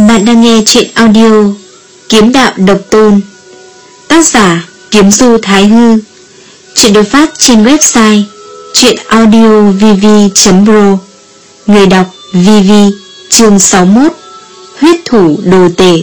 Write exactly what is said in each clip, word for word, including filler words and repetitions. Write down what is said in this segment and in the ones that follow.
Bạn đang nghe truyện audio Kiếm Đạo Độc Tôn, tác giả Kiếm Du Thái Hư. Truyện được phát trên website truyệnaudiovv chấm pro. Người đọc vê vê. Chương sáu mươi mốt. Huyết thủ đồ tể.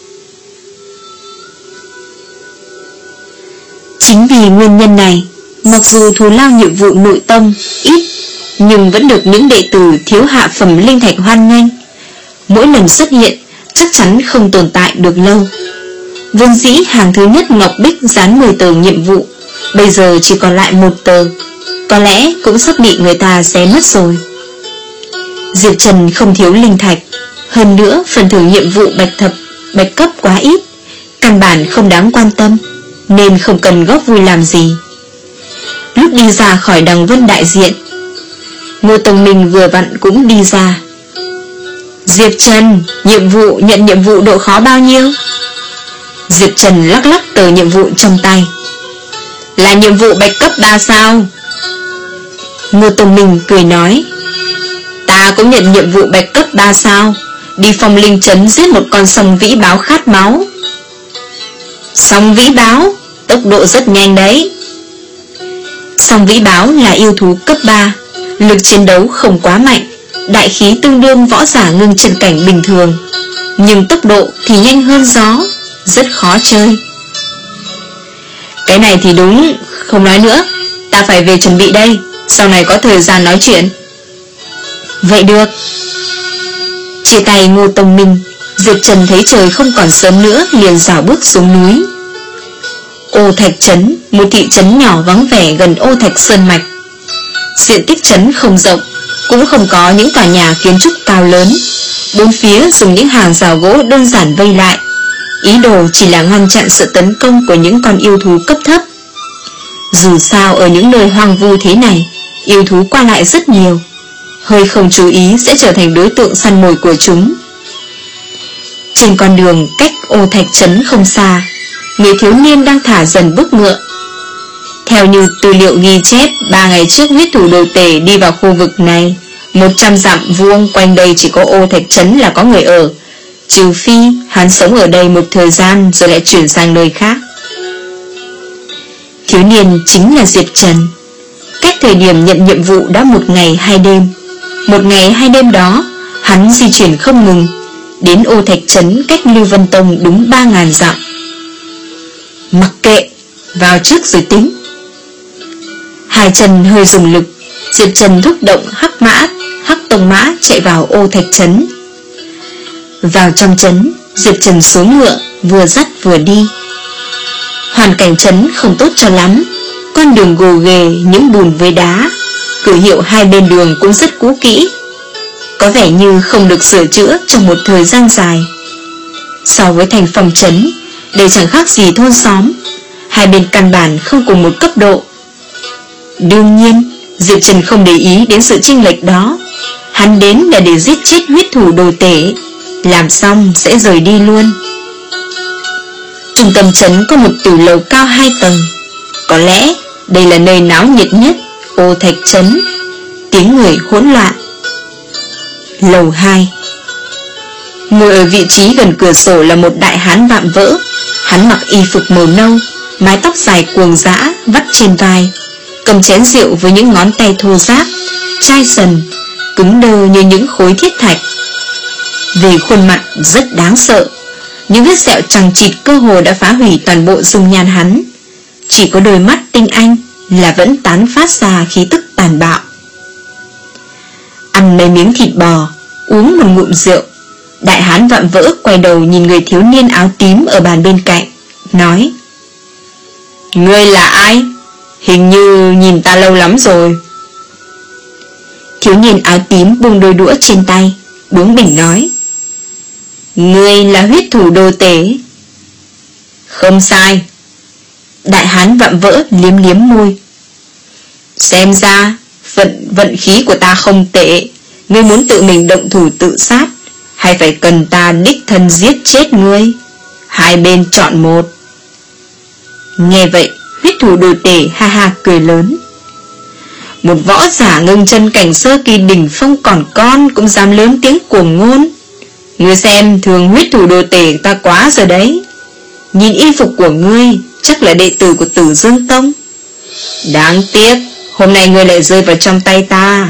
Chính vì nguyên nhân này, mặc dù thù lao nhiệm vụ nội tông ít, nhưng vẫn được những đệ tử thiếu hạ phẩm linh thạch hoan nghênh. Mỗi lần xuất hiện chắc chắn không tồn tại được lâu. Vốn dĩ hàng thứ nhất ngọc bích dán mười tờ nhiệm vụ, bây giờ chỉ còn lại một tờ, có lẽ cũng sắp bị người ta xé mất rồi. Diệp Trần không thiếu linh thạch, hơn nữa phần thưởng nhiệm vụ bạch thập bạch cấp quá ít, căn bản không đáng quan tâm, nên không cần góp vui làm gì. Lúc đi ra khỏi Đằng Vân đại diện, Ngô Tông Minh vừa vặn cũng đi ra. Diệp Trần, nhiệm vụ nhận nhiệm vụ độ khó bao nhiêu? Diệp Trần lắc lắc tờ nhiệm vụ trong tay. Là nhiệm vụ bạch cấp ba sao. Ngô Tông Minh cười nói, ta cũng nhận nhiệm vụ bạch cấp ba sao, đi Phong Linh Trấn giết một con song vĩ báo khát máu. Song vĩ báo, tốc độ rất nhanh đấy. Song vĩ báo là yêu thú cấp ba, lực chiến đấu không quá mạnh, đại khí tương đương võ giả ngưng chân cảnh bình thường, nhưng tốc độ thì nhanh hơn gió, rất khó chơi. Cái này thì đúng, không nói nữa, ta phải về chuẩn bị đây, sau này có thời gian nói chuyện. Vậy được. Chia tay Ngô Tông Minh, Diệp Trần thấy trời không còn sớm nữa, liền rảo bước xuống núi. Ô Thạch Trấn, một thị trấn nhỏ vắng vẻ gần Ô Thạch Sơn Mạch. Diện tích trấn không rộng, cũng không có những tòa nhà kiến trúc cao lớn, bốn phía dùng những hàng rào gỗ đơn giản vây lại, ý đồ chỉ là ngăn chặn sự tấn công của những con yêu thú cấp thấp. Dù sao ở những nơi hoang vu thế này, yêu thú qua lại rất nhiều, hơi không chú ý sẽ trở thành đối tượng săn mồi của chúng. Trên con đường cách Ô Thạch Trấn không xa, người thiếu niên đang thả dần bước ngựa. Theo như tư liệu ghi chép, ba ngày trước huyết thủ đồ tể đi vào khu vực này, một trăm dặm vuông quanh đây chỉ có Ô Thạch Trấn là có người ở, trừ phi hắn sống ở đây một thời gian rồi lại chuyển sang nơi khác. Thiếu niên chính là Diệp Trần. Cách thời điểm nhận nhiệm vụ đã một ngày hai đêm. Một ngày hai đêm đó, hắn di chuyển không ngừng, đến Ô Thạch Trấn cách Lưu Vân Tông đúng ba ngàn dặm. Mặc kệ, vào trước rồi tính. Hai chân hơi dùng lực, Diệp Trần thúc động hắc mã, hắc tông mã chạy vào Ô Thạch Trấn. Vào trong trấn, Diệp Trần xuống ngựa, vừa dắt vừa đi. Hoàn cảnh trấn không tốt cho lắm, con đường gồ ghề, những bùn với đá, cửa hiệu hai bên đường cũng rất cũ kỹ, có vẻ như không được sửa chữa trong một thời gian dài. So với thành phòng trấn, đây chẳng khác gì thôn xóm, hai bên căn bản không cùng một cấp độ. Đương nhiên, Diệp Trần không để ý đến sự chênh lệch đó, hắn đến là để giết chết huyết thủ đồ tể, làm xong sẽ rời đi luôn. Trung tâm trấn có một tiểu lầu cao hai tầng, có lẽ đây là nơi náo nhiệt nhất Ô Thạch Trấn, tiếng người hỗn loạn. Lầu hai. Ngồi ở vị trí gần cửa sổ là một đại hán vạm vỡ, hắn mặc y phục màu nâu, mái tóc dài cuồng dã vắt trên vai, cầm chén rượu với những ngón tay thô ráp, chai sần, cứng đơ như những khối thiết thạch. Về khuôn mặt rất đáng sợ, những vết sẹo chằng chịt cơ hồ đã phá hủy toàn bộ dung nhan hắn, chỉ có đôi mắt tinh anh là vẫn tán phát ra khí tức tàn bạo. Ăn mấy miếng thịt bò, uống một ngụm rượu, đại hán vạm vỡ quay đầu nhìn người thiếu niên áo tím ở bàn bên cạnh, nói: Ngươi là ai? Hình như nhìn ta lâu lắm rồi. Thiếu niên áo tím buông đôi đũa trên tay, bướng bỉnh nói: Ngươi là huyết thủ đồ tể. Không sai. Đại hán vạm vỡ liếm liếm môi. Xem ra vận, vận khí của ta không tệ. Ngươi muốn tự mình động thủ tự sát, hay phải cần ta đích thân giết chết ngươi? Hai bên chọn một. Nghe vậy, huyết thủ đồ tể ha ha cười lớn. Một võ giả ngưng chân cảnh sơ kỳ đỉnh phong còn con cũng dám lớn tiếng cuồng ngôn. Ngươi xem thường huyết thủ đồ tể ta quá rồi đấy. Nhìn y phục của ngươi, chắc là đệ tử của Tử Dương Tông. Đáng tiếc, hôm nay ngươi lại rơi vào trong tay ta.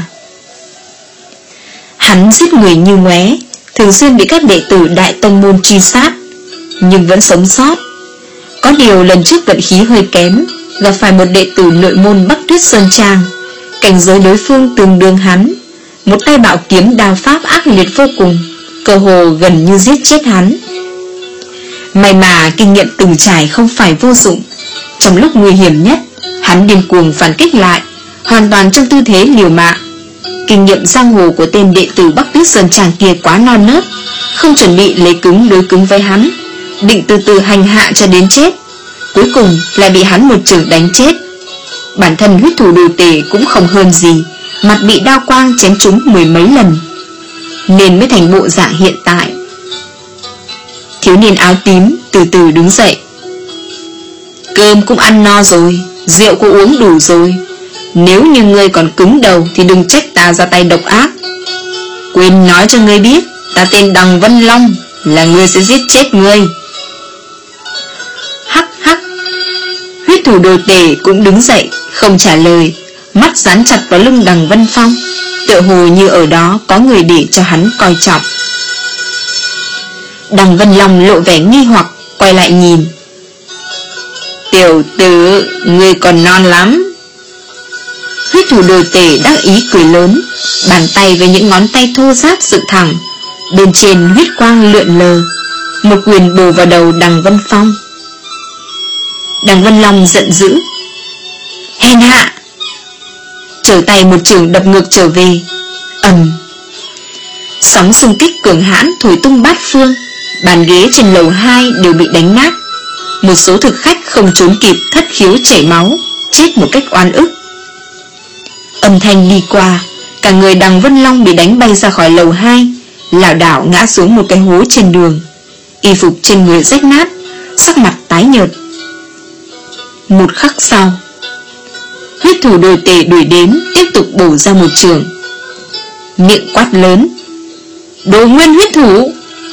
Hắn giết người như ngoé, thường xuyên bị các đệ tử Đại Tông Môn truy sát, nhưng vẫn sống sót. Có điều lần trước vận khí hơi kém, gặp phải một đệ tử nội môn Bắc Tuyết Sơn Trang. Cảnh giới đối phương tương đương hắn, một tay bảo kiếm đao pháp ác liệt vô cùng, cơ hồ gần như giết chết hắn. May mà kinh nghiệm từng trải không phải vô dụng. Trong lúc nguy hiểm nhất, hắn điên cuồng phản kích lại, hoàn toàn trong tư thế liều mạng. Kinh nghiệm giang hồ của tên đệ tử Bắc Tuyết Sơn Trang kia quá non nớt, không chuẩn bị lấy cứng đối cứng với hắn, định từ từ hành hạ cho đến chết. Cuối cùng lại bị hắn một chưởng đánh chết. Bản thân huyết thủ đồ tể cũng không hơn gì, mặt bị đao quang chém trúng mười mấy lần, nên mới thành bộ dạng hiện tại. Thiếu niên áo tím từ từ đứng dậy. Cơm cũng ăn no rồi, rượu cũng uống đủ rồi, nếu như ngươi còn cứng đầu thì đừng trách ta ra tay độc ác. Quên nói cho ngươi biết, ta tên Đằng Vân Long, là ngươi sẽ giết chết ngươi. Hắc hắc. Huyết thủ đồ tể cũng đứng dậy, không trả lời, mắt dán chặt vào lưng Đằng Vân Phong, tựa hồ như ở đó có người để cho hắn coi trọng. Đằng Vân Long lộ vẻ nghi hoặc, quay lại nhìn. Tiểu tử, ngươi còn non lắm. Huyết thủ đồ tể đắc ý cười lớn, bàn tay với những ngón tay thô ráp dựng thẳng, bên trên huyết quang lượn lờ, một quyền bổ vào đầu Đằng Vân Phong. Đằng Vân Long giận dữ. Hèn hạ! Trở tay một chưởng đập ngược trở về. Ầm! Sóng xung kích cường hãn thổi tung bát phương, bàn ghế trên lầu hai đều bị đánh nát. Một số thực khách không trốn kịp thất khiếu chảy máu, chết một cách oan ức. Âm thanh đi qua, cả người Đằng Vân Long bị đánh bay ra khỏi lầu hai, lảo đảo ngã xuống một cái hố trên đường. Y phục trên người rách nát, sắc mặt tái nhợt. Một khắc sau, huyết thủ đồ tể đuổi đến, tiếp tục bổ ra một chưởng. Miệng quát lớn. Đồ nguyên huyết thủ!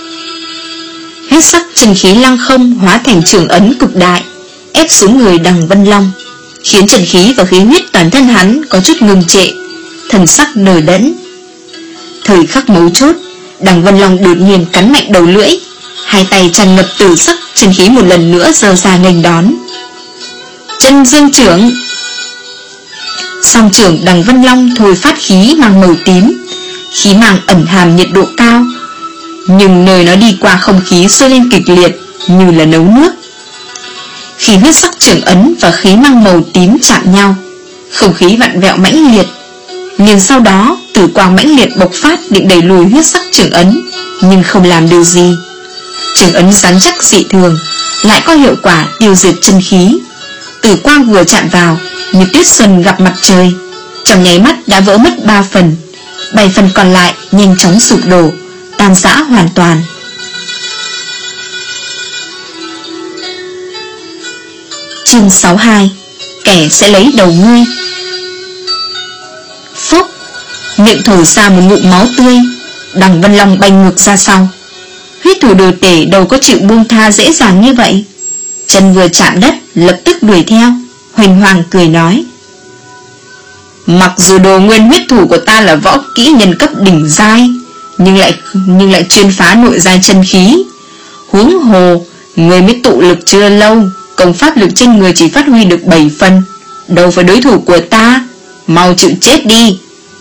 Huyết sắc chân khí lăng không hóa thành trường ấn cực đại, ép xuống người Đằng Vân Long, khiến chân khí và khí huyết toàn thân hắn có chút ngừng trệ, thần sắc đờ đẫn. Thời khắc mấu chốt, Đằng Vân Long đột nhiên cắn mạnh đầu lưỡi, hai tay tràn ngập tử sắc chân khí một lần nữa giơ ra nghênh đón. Chân dương trưởng! Song trưởng Đằng Vân Long thôi phát khí mang màu tím, khí mang ẩn hàm nhiệt độ cao, nhưng nơi nó đi qua không khí sôi lên kịch liệt như là nấu nước. Khi huyết sắc trưởng ấn và khí mang màu tím chạm nhau, không khí vặn vẹo mãnh liệt, nhưng sau đó tử quang mãnh liệt bộc phát định đẩy lùi huyết sắc trưởng ấn, nhưng không làm được gì. Trưởng ấn rắn chắc dị thường, lại có hiệu quả tiêu diệt chân khí. Tử quang vừa chạm vào, như tuyết xuân gặp mặt trời, trong nháy mắt đã vỡ mất ba phần, bảy phần còn lại nhanh chóng sụp đổ, tan rã hoàn toàn. Chương sáu mươi hai. Kẻ sẽ lấy đầu ngươi. Phúc! Miệng thổi ra một ngụm máu tươi, Đằng Vân Long bay ngược ra sau. Huyết thủ đồ tể đâu có chịu buông tha dễ dàng như vậy. Chân vừa chạm đất lập tức đuổi theo, huỳnh hoàng cười nói. Mặc dù đồ nguyên huyết thủ của ta là võ kỹ nhân cấp đỉnh giai, nhưng lại nhưng lại chuyên phá nội giai chân khí. Huống hồ, người mới tụ lực chưa lâu, công pháp lực trên người chỉ phát huy được bảy phần, đâu phải đối thủ của ta, mau chịu chết đi.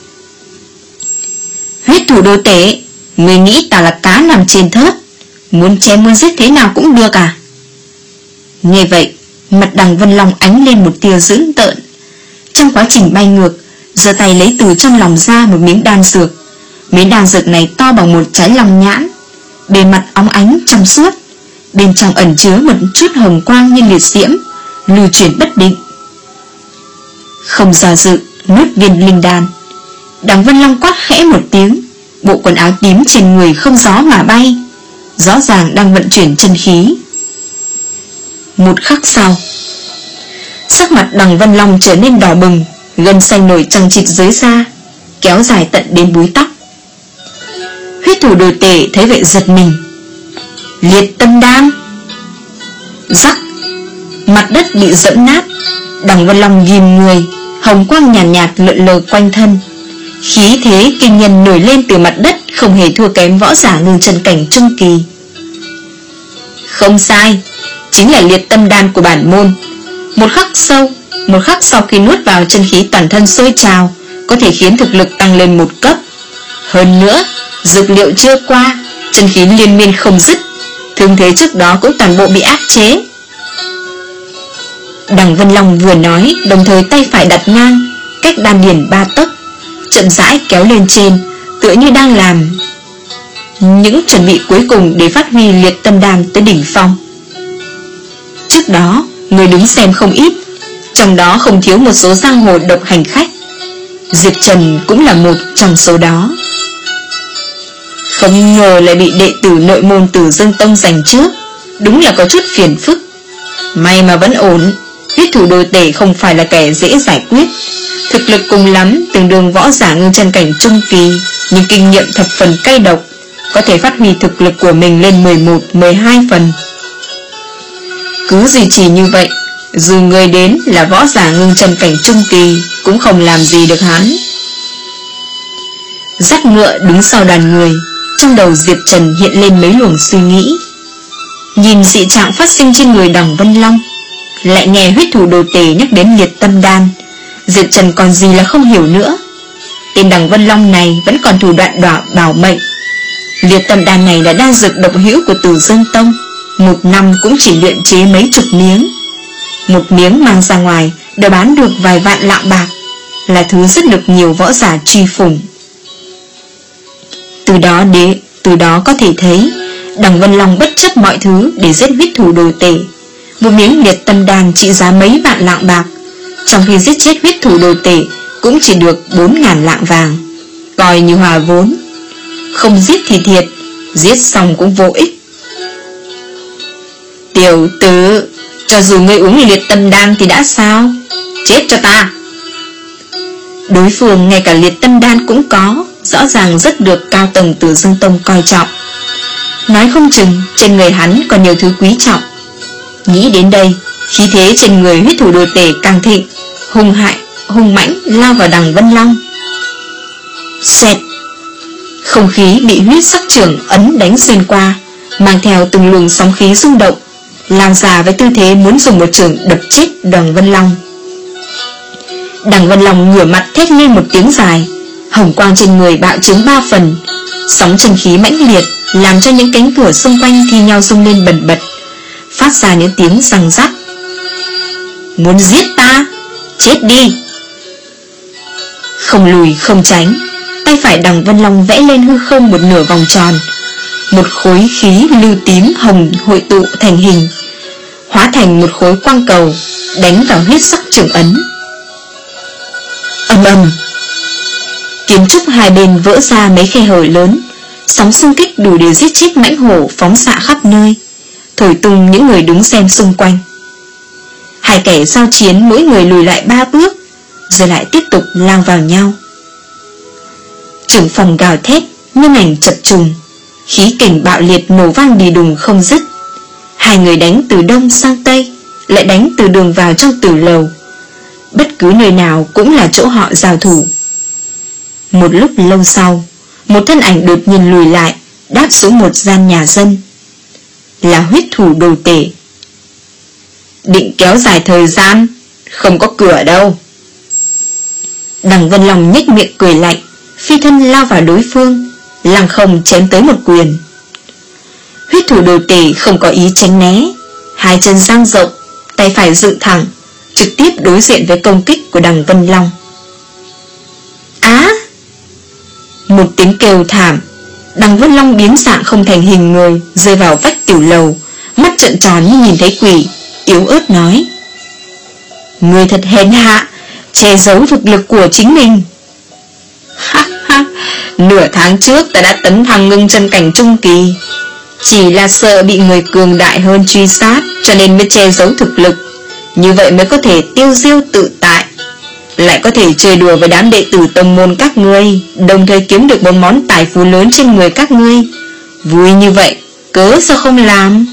Huyết thủ đồ tể, người nghĩ ta là cá nằm trên thớt, muốn chém muốn giết thế nào cũng được à? Nghe vậy, mặt Đằng Vân Long ánh lên một tia dữ tợn. Trong quá trình bay ngược, giơ tay lấy từ trong lòng ra một miếng đan dược. Miếng đan dược này to bằng một trái lòng nhãn, bề mặt óng ánh trong suốt, bên trong ẩn chứa một chút hồng quang như liệt diễm, lưu chuyển bất định. Không do dự, nuốt viên linh đan. Đằng Vân Long quát khẽ một tiếng, bộ quần áo tím trên người không gió mà bay, rõ ràng đang vận chuyển chân khí. Một khắc sau, sắc mặt Đằng Vân Long trở nên đỏ bừng, gân xanh nổi chằng chịt dưới da, kéo dài tận đến búi tóc. Huyết thủ đồ tể thấy vậy giật mình. Liệt tâm đan. Rắc, mặt đất bị dẫm nát. Đằng Vân Long ghim người, hồng quang nhàn nhạt, nhạt lượn lờ quanh thân. Khí thế kinh nhân nổi lên từ mặt đất, không hề thua kém võ giả ngưng chân cảnh trung kỳ. Không sai, chính là liệt tâm đan của bản môn. Một khắc sâu, một khắc sau khi nuốt vào, chân khí toàn thân sôi trào, có thể khiến thực lực tăng lên một cấp. Hơn nữa, dược liệu chưa qua, chân khí liên miên không dứt, thương thế trước đó cũng toàn bộ bị áp chế. Đằng Vân Long vừa nói, đồng thời tay phải đặt ngang, cách đan điền ba tấc, chậm rãi kéo lên trên, tựa như đang làm những chuẩn bị cuối cùng để phát huy liệt tâm đan tới đỉnh phong. Trước đó, người đứng xem không ít, trong đó không thiếu một số giang hồ độc hành khách. Diệp Trần cũng là một trong số đó. Không ngờ lại bị đệ tử nội môn Tử Dương Tông giành trước, đúng là có chút phiền phức. May mà vẫn ổn. Huyết thủ đồ tể không phải là kẻ dễ giải quyết, thực lực cùng lắm tương đương võ giả ngưng chân cảnh trung kỳ, nhưng kinh nghiệm thập phần cay độc, có thể phát huy thực lực của mình lên mười một, mười hai phần. Cứ duy trì như vậy, dù người đến là võ giả ngưng chân cảnh trung kỳ cũng không làm gì được hắn. Dắt ngựa đứng sau đoàn người, trong đầu Diệp Trần hiện lên mấy luồng suy nghĩ. Nhìn dị trạng phát sinh trên người Đằng Vân Long, lại nghe huyết thủ đồ tể nhắc đến liệt tâm đan, Diệp Trần còn gì là không hiểu nữa. Tên Đằng Vân Long này vẫn còn thủ đoạn đỏ bảo mệnh. Liệt tâm đan này là đan dược độc hữu của Tử Dương Tông, một năm cũng chỉ luyện chế mấy chục miếng. Một miếng mang ra ngoài đã bán được vài vạn lạng bạc, là thứ rất được nhiều võ giả truy phủng. Từ đó để từ đó có thể thấy, Đằng Vân Long bất chấp mọi thứ để giết huyết thủ đồ tể. Một miếng liệt tâm đan trị giá mấy vạn lạng bạc, trong khi giết chết huyết thủ đồ tể cũng chỉ được bốn ngàn lạng vàng, coi như hòa vốn. Không giết thì thiệt, giết xong cũng vô ích. Tiểu tử, cho dù ngươi uống liệt tâm đan thì đã sao? Chết cho ta! Đối phương ngay cả liệt tâm đan cũng có, rõ ràng rất được cao tầng Tử Dương Tông coi trọng. Nói không chừng trên người hắn còn nhiều thứ quý trọng. Nghĩ đến đây, khí thế trên người huyết thủ đồ tể càng thịnh, hung hại, hung mãnh lao vào Đằng Vân Long. Xẹt! Không khí bị huyết sắc chưởng ấn đánh xuyên qua, mang theo từng luồng sóng khí rung động, lao ra với tư thế muốn dùng một chưởng đập chết Đằng Vân Long. Đằng Vân Long ngửa mặt thét lên một tiếng dài, hồng quang trên người bạo trướng ba phần, sóng chân khí mãnh liệt làm cho những cánh cửa xung quanh thi nhau rung lên bần bật, phát ra những tiếng răng rắc. Muốn giết ta? Chết đi! Không lùi không tránh, tay phải Đằng Vân Long vẽ lên hư không một nửa vòng tròn, một khối khí lưu tím hồng hội tụ thành hình, hóa thành một khối quang cầu, đánh vào huyết sắc chưởng ấn. Ầm ầm, kiến trúc hai bên vỡ ra mấy khe hở lớn, sóng xung kích đủ để giết chết mãnh hổ phóng xạ khắp nơi, thổi tung những người đứng xem xung quanh. Hai kẻ giao chiến mỗi người lùi lại ba bước, rồi lại tiếp tục lao vào nhau. Trưởng phòng gào thét, nhân ảnh chập trùng, khí kình bạo liệt nổ vang đi đùng không dứt. Hai người đánh từ đông sang tây, lại đánh từ đường vào trong tử lầu. Bất cứ nơi nào cũng là chỗ họ giao thủ. Một lúc lâu sau, một thân ảnh đột nhiên lùi lại, đáp xuống một gian nhà dân. Là huyết thủ đồ tể. Định kéo dài thời gian, không có cửa đâu. Đằng Vân Long nhếch miệng cười lạnh, phi thân lao vào đối phương, lăng không chém tới một quyền. Huyết thủ đồ tể không có ý tránh né, hai chân dang rộng, tay phải dựng thẳng, trực tiếp đối diện với công kích của Đằng Vân Long. Á! Một tiếng kêu thảm, Đằng Vân Long biến dạng không thành hình người, rơi vào vách tiểu lầu, mắt trợn tròn như nhìn thấy quỷ, yếu ớt nói: Người thật hèn hạ, che giấu thực lực của chính mình. Ha ha, nửa tháng trước ta đã tấn thăng ngưng chân cảnh trung kỳ, chỉ là sợ bị người cường đại hơn truy sát, cho nên mới che giấu thực lực, như vậy mới có thể tiêu diêu tự tại. lại có thể chơi đùa với đám đệ tử tông môn các ngươi, đồng thời kiếm được một món tài phú lớn trên người các ngươi. Vui như vậy, cớ sao không làm?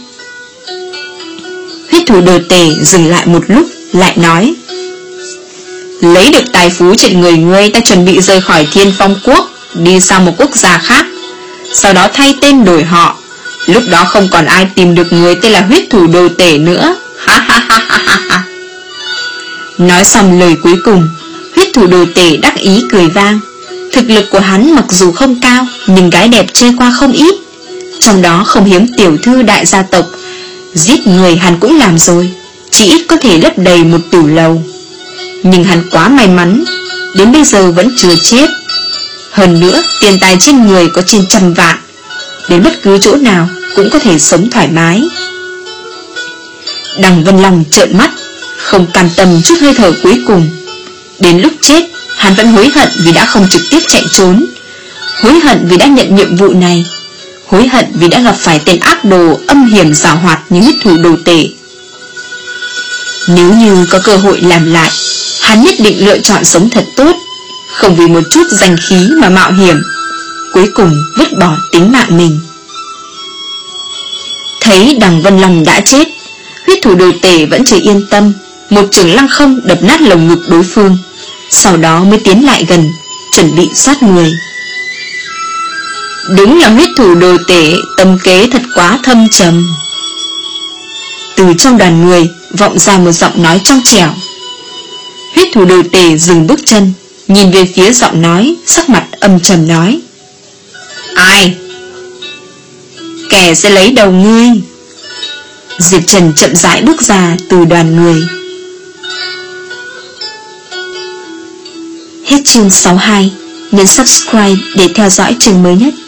Huyết thủ đồ tể dừng lại một lúc, lại nói: lấy được tài phú trên người ngươi, ta chuẩn bị rời khỏi Thiên Phong Quốc, đi sang một quốc gia khác, sau đó thay tên đổi họ. Lúc đó không còn ai tìm được người tên là huyết thủ đồ tể nữa. Ha ha ha ha ha. Nói xong lời cuối cùng, huyết thủ đồ tể đắc ý cười vang. Thực lực của hắn mặc dù không cao, nhưng gái đẹp chơi qua không ít, trong đó không hiếm tiểu thư đại gia tộc. Giết người hắn cũng làm rồi, chỉ ít có thể lấp đầy một tửu lầu. Nhưng hắn quá may mắn, đến bây giờ vẫn chưa chết. Hơn nữa tiền tài trên người có trên trăm vạn, đến bất cứ chỗ nào cũng có thể sống thoải mái. Đằng Vân Long trợn mắt, không cam tâm chút hơi thở cuối cùng. Đến lúc chết, hắn vẫn hối hận vì đã không trực tiếp chạy trốn, hối hận vì đã nhận nhiệm vụ này, hối hận vì đã gặp phải tên ác đồ âm hiểm giảo hoạt như huyết thủ đồ tể. Nếu như có cơ hội làm lại, hắn nhất định lựa chọn sống thật tốt, không vì một chút danh khí mà mạo hiểm, cuối cùng vứt bỏ tính mạng mình. Thấy Đằng Vân Long đã chết, huyết thủ đồ tể vẫn chưa yên tâm, một chưởng lăng không đập nát lồng ngực đối phương, sau đó mới tiến lại gần, chuẩn bị sát người. Đúng là huyết thủ đồ tể, tâm kế thật quá thâm trầm. Từ trong đoàn người vọng ra một giọng nói trong trẻo. Huyết thủ đồ tể dừng bước chân, nhìn về phía giọng nói, sắc mặt âm trầm nói: ai? Kẻ sẽ lấy đầu ngươi. Diệp Trần chậm rãi bước ra từ đoàn người. Hết chương sáu mươi hai. Nhấn subscribe để theo dõi chương mới nhất.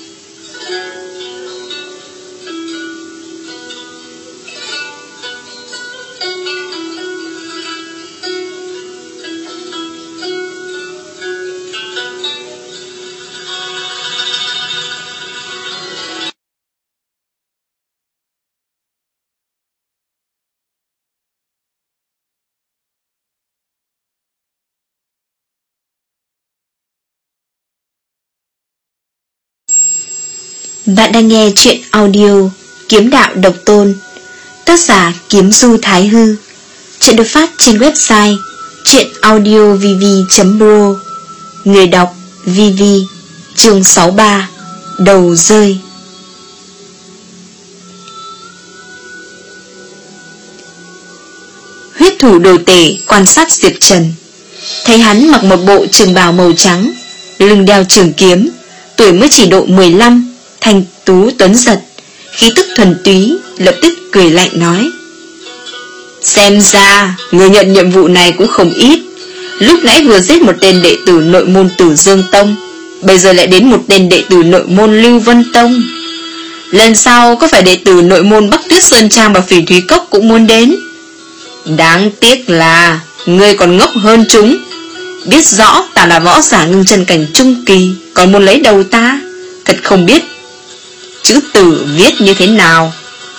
Bạn đang nghe chuyện audio Kiếm Đạo Độc Tôn, tác giả Kiếm Du Thái Hư. Chuyện được phát trên website chuyenaudiovv chấm pro. Người đọc vê vê. Chương sáu mươi ba. Đầu rơi. Huyết thủ đồ tể quan sát Diệp Trần, thấy hắn mặc một bộ trường bào màu trắng, lưng đeo trường kiếm, tuổi mới chỉ độ mười lăm, thanh tú tuấn giật, khí tức thuần túy, lập tức cười lạnh nói: xem ra người nhận nhiệm vụ này cũng không ít. Lúc nãy vừa giết một tên đệ tử nội môn Tử Dương Tông, bây giờ lại đến một tên đệ tử nội môn Lưu Vân Tông. Lần sau có phải đệ tử nội môn Bắc Tuyết Sơn Trang và Phỉ Thúy Cốc cũng muốn đến. Đáng tiếc là ngươi còn ngốc hơn chúng, biết rõ ta là võ giả ngưng chân cảnh trung kỳ, còn muốn lấy đầu ta, thật không biết chữ tử viết như thế nào.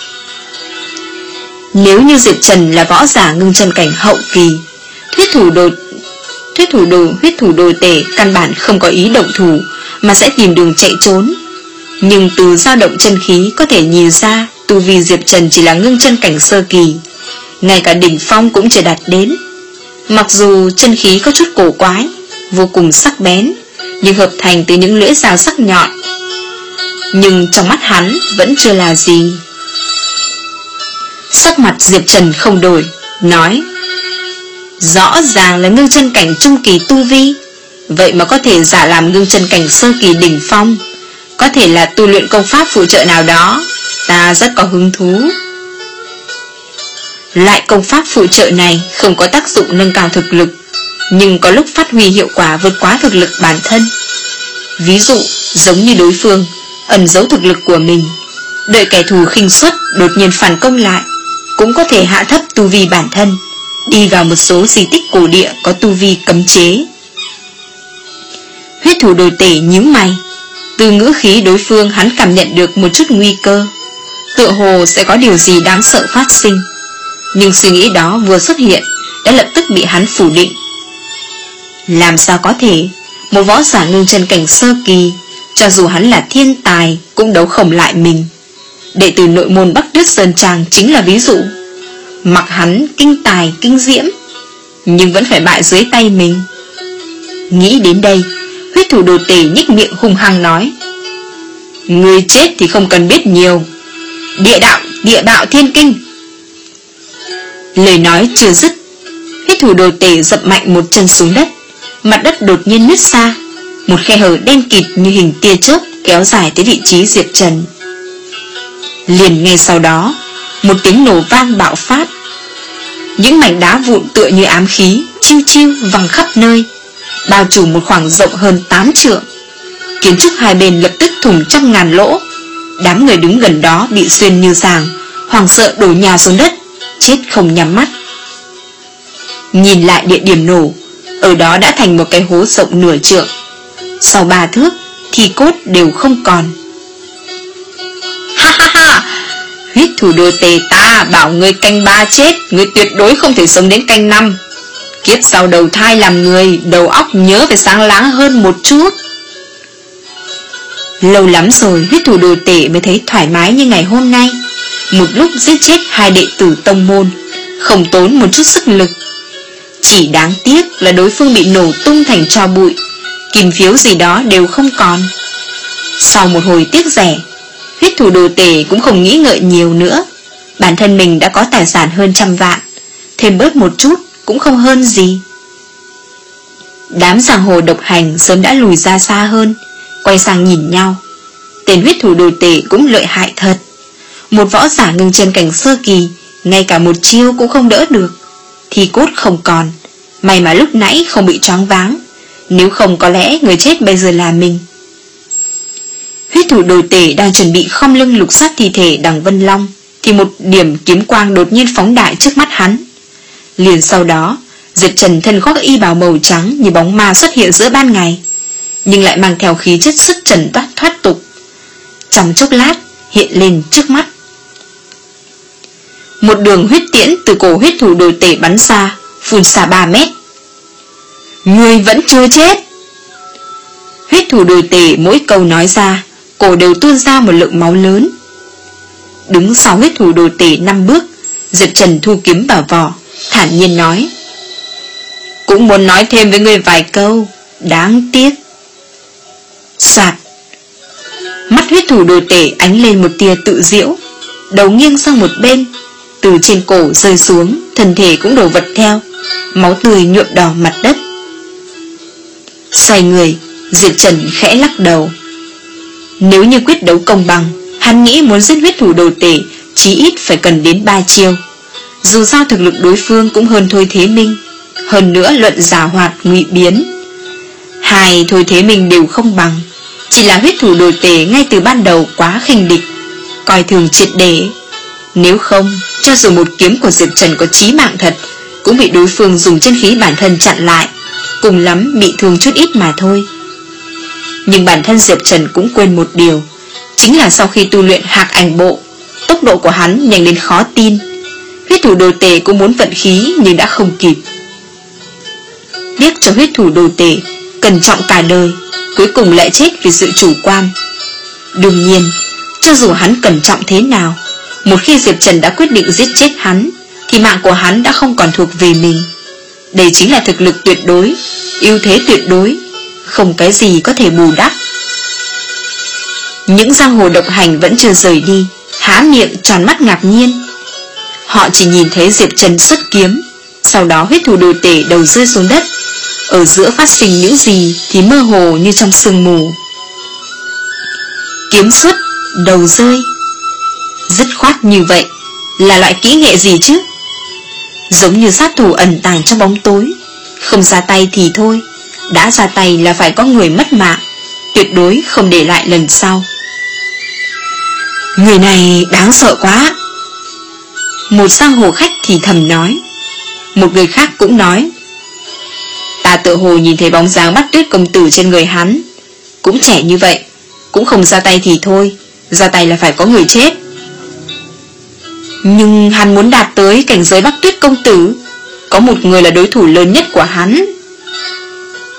Nếu như Diệp Trần là võ giả ngưng chân cảnh hậu kỳ, Huyết thủ đồ Huyết thủ đồ huyết thủ đồ tể căn bản không có ý động thủ, mà sẽ tìm đường chạy trốn. Nhưng từ dao động chân khí có thể nhìn ra, tu vi Diệp Trần chỉ là ngưng chân cảnh sơ kỳ, ngay cả đỉnh phong cũng chưa đạt đến. Mặc dù chân khí có chút cổ quái, vô cùng sắc bén, nhưng hợp thành từ những lưỡi dao sắc nhọn, nhưng trong mắt hắn vẫn chưa là gì. Sắc mặt Diệp Trần không đổi, nói: rõ ràng là ngưng chân cảnh trung kỳ tu vi, vậy mà có thể giả làm ngưng chân cảnh sơ kỳ đỉnh phong, có thể là tu luyện công pháp phụ trợ nào đó, ta rất có hứng thú. Loại công pháp phụ trợ này không có tác dụng nâng cao thực lực, nhưng có lúc phát huy hiệu quả vượt quá thực lực bản thân. Ví dụ giống như đối phương ẩn giấu thực lực của mình, đợi kẻ thù khinh suất đột nhiên phản công lại, cũng có thể hạ thấp tu vi bản thân, đi vào một số di tích cổ địa có tu vi cấm chế. Huyết thủ đồ tể nhíu mày, từ ngữ khí đối phương hắn cảm nhận được một chút nguy cơ, tựa hồ sẽ có điều gì đáng sợ phát sinh. Nhưng suy nghĩ đó vừa xuất hiện đã lập tức bị hắn phủ định. Làm sao có thể? Một võ giả ngưng chân cảnh sơ kỳ, cho dù hắn là thiên tài cũng đấu không lại mình. Đệ tử nội môn Bắc Tuyết Sơn Trang chính là ví dụ. Mặc hắn kinh tài kinh diễm, nhưng vẫn phải bại dưới tay mình. Nghĩ đến đây, huyết thủ đồ tể nhếch miệng hung hăng nói: Người chết thì không cần biết nhiều. Địa đạo, địa đạo thiên kinh. Lời nói chưa dứt, huyết thủ đồ tể dập mạnh một chân xuống đất. Mặt đất đột nhiên nứt ra, một khe hở đen kịt như hình tia chớp kéo dài tới vị trí Diệp Trần. Liền ngay sau đó, một tiếng nổ vang bạo phát. Những mảnh đá vụn tựa như ám khí chiêu chiêu văng khắp nơi, bao trùm một khoảng rộng hơn tám trượng. Kiến trúc hai bên lập tức thủng trăm ngàn lỗ. Đám người đứng gần đó bị xuyên như giàng, hoảng sợ đổ nhào xuống đất, chết không nhắm mắt. Nhìn lại địa điểm nổ, ở đó đã thành một cái hố rộng nửa trượng. Sau ba thước thì cốt đều không còn. Ha ha ha! Huyết thủ đồ tề, ta bảo ngươi canh ba chết, ngươi tuyệt đối không thể sống đến canh năm. Kiếp sau đầu thai làm người, đầu óc nhớ phải sáng láng hơn một chút. Lâu lắm rồi huyết thủ đồ tể mới thấy thoải mái như ngày hôm nay. Một lúc giết chết hai đệ tử tông môn, không tốn một chút sức lực. Chỉ đáng tiếc là đối phương bị nổ tung thành tro bụi, kim phiếu gì đó đều không còn. Sau một hồi tiếc rẻ, huyết thủ đồ tể cũng không nghĩ ngợi nhiều nữa. Bản thân mình đã có tài sản hơn trăm vạn, thêm bớt một chút cũng không hơn gì. Đám giang hồ độc hành sớm đã lùi ra xa hơn, quay sang nhìn nhau. Tên huyết thủ đồ tể cũng lợi hại thật. Một võ giả ngưng chân cảnh sơ kỳ, ngay cả một chiêu cũng không đỡ được. Thì cốt không còn, may mà lúc nãy không bị choáng váng, nếu không có lẽ người chết bây giờ là mình. Huyết thủ đồ tể đang chuẩn bị khom lưng lục soát thi thể Đằng Vân Long, thì một điểm kiếm quang đột nhiên phóng đại trước mắt hắn. Liền sau đó, Diệp Trần thân khoác y bào màu trắng như bóng ma xuất hiện giữa ban ngày, nhưng lại mang theo khí chất xuất trần toát thoát tục. Trong chốc lát hiện lên trước mắt. Một đường huyết tiễn từ cổ huyết thủ đồ tể bắn ra, phun xa ba mét. Người vẫn chưa chết. Huyết thủ đồ tể mỗi câu nói ra, cổ đều tuôn ra một lượng máu lớn. Đứng sau huyết thủ đồ tể năm bước, Diệp Trần thu kiếm vào vỏ, thản nhiên nói: Cũng muốn nói thêm với người vài câu, đáng tiếc. Soạt. Mắt huyết thủ đồ tể ánh lên một tia tự diễu, đầu nghiêng sang một bên, từ trên cổ rơi xuống, thân thể cũng đổ vật theo, máu tươi nhuộm đỏ mặt đất. Xoay người, Diệp Trần khẽ lắc đầu. Nếu như quyết đấu công bằng, hắn nghĩ muốn giết huyết thủ đồ tể chí ít phải cần đến ba chiêu. Dù sao thực lực đối phương cũng hơn Thôi Thế Minh, hơn nữa luận giả hoạt ngụy biến, hai Thôi Thế Minh đều không bằng. Chỉ là huyết thủ đồ tể ngay từ ban đầu quá khinh địch, coi thường triệt để. Nếu không, cho dù một kiếm của Diệp Trần có chí mạng thật, cũng bị đối phương dùng chân khí bản thân chặn lại, cùng lắm bị thương chút ít mà thôi. Nhưng bản thân Diệp Trần cũng quên một điều, chính là sau khi tu luyện Hạc Ảnh Bộ, tốc độ của hắn nhanh đến khó tin. Huyết thủ đồ tể cũng muốn vận khí nhưng đã không kịp. Tiếc cho huyết thủ đồ tể cẩn trọng cả đời, cuối cùng lại chết vì sự chủ quan. Đương nhiên, cho dù hắn cẩn trọng thế nào, một khi Diệp Trần đã quyết định giết chết hắn, thì mạng của hắn đã không còn thuộc về mình. Đây chính là thực lực tuyệt đối, ưu thế tuyệt đối, không cái gì có thể bù đắp. Những giang hồ độc hành vẫn chưa rời đi, há miệng tròn mắt ngạc nhiên. Họ chỉ nhìn thấy Diệp Trần xuất kiếm, sau đó huyết thủ đồ tể đầu rơi xuống đất. Ở giữa phát sinh những gì thì mơ hồ như trong sương mù. Kiếm xuất, đầu rơi. Dứt khoát như vậy là loại kỹ nghệ gì chứ? Giống như sát thủ ẩn tàng trong bóng tối, không ra tay thì thôi, đã ra tay là phải có người mất mạng, tuyệt đối không để lại lần sau. Người này đáng sợ quá. Một giang hồ khách thì thầm nói. Một người khác cũng nói: Ta tự hồ nhìn thấy bóng dáng Bắt Tuyết công tử trên người hắn, cũng trẻ như vậy, cũng không ra tay thì thôi, ra tay là phải có người chết. Nhưng hắn muốn đạt tới cảnh giới Bắc Tuyết công tử, có một người là đối thủ lớn nhất của hắn.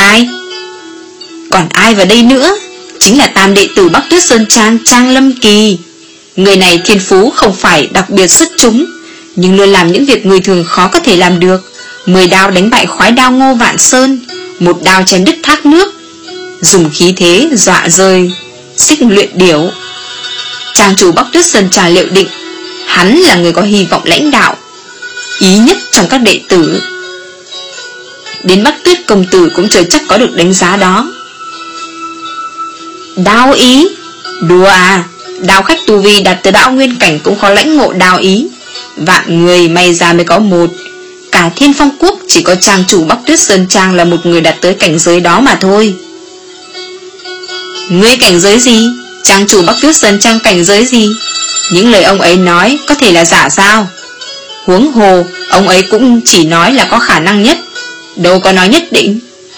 Ai? Còn ai vào đây nữa? Chính là tam đệ tử Bắc Tuyết Sơn Trang, Trang Lâm Kỳ. Người này thiên phú không phải đặc biệt xuất chúng, nhưng luôn làm những việc người thường khó có thể làm được. Mười đao đánh bại khoái đao Ngô Vạn Sơn, một đao chém đứt thác nước, dùng khí thế dọa rơi xích luyện điểu. Trang chủ Bắc Tuyết Sơn Trang Liệu Định, hắn là người có hy vọng lãnh đạo ý nhất trong các đệ tử. Đến Bắc Tuyết công tử cũng chưa chắc có được đánh giá đó. Đao ý? Đùa à? Đao khách tu vi đạt tới đạo nguyên cảnh cũng khó lãnh ngộ đao ý. Vạn người may ra mới có một. Cả Thiên Phong Quốc chỉ có trang chủ Bắc Tuyết Sơn Trang là một người đạt tới cảnh giới đó mà thôi. Ngươi cảnh giới gì? Trang chủ Bắc Tuyết Sơn Trang cảnh giới gì? Những lời ông ấy nói có thể là giả sao? Huống hồ, ông ấy cũng chỉ nói là có khả năng nhất, đâu có nói nhất định.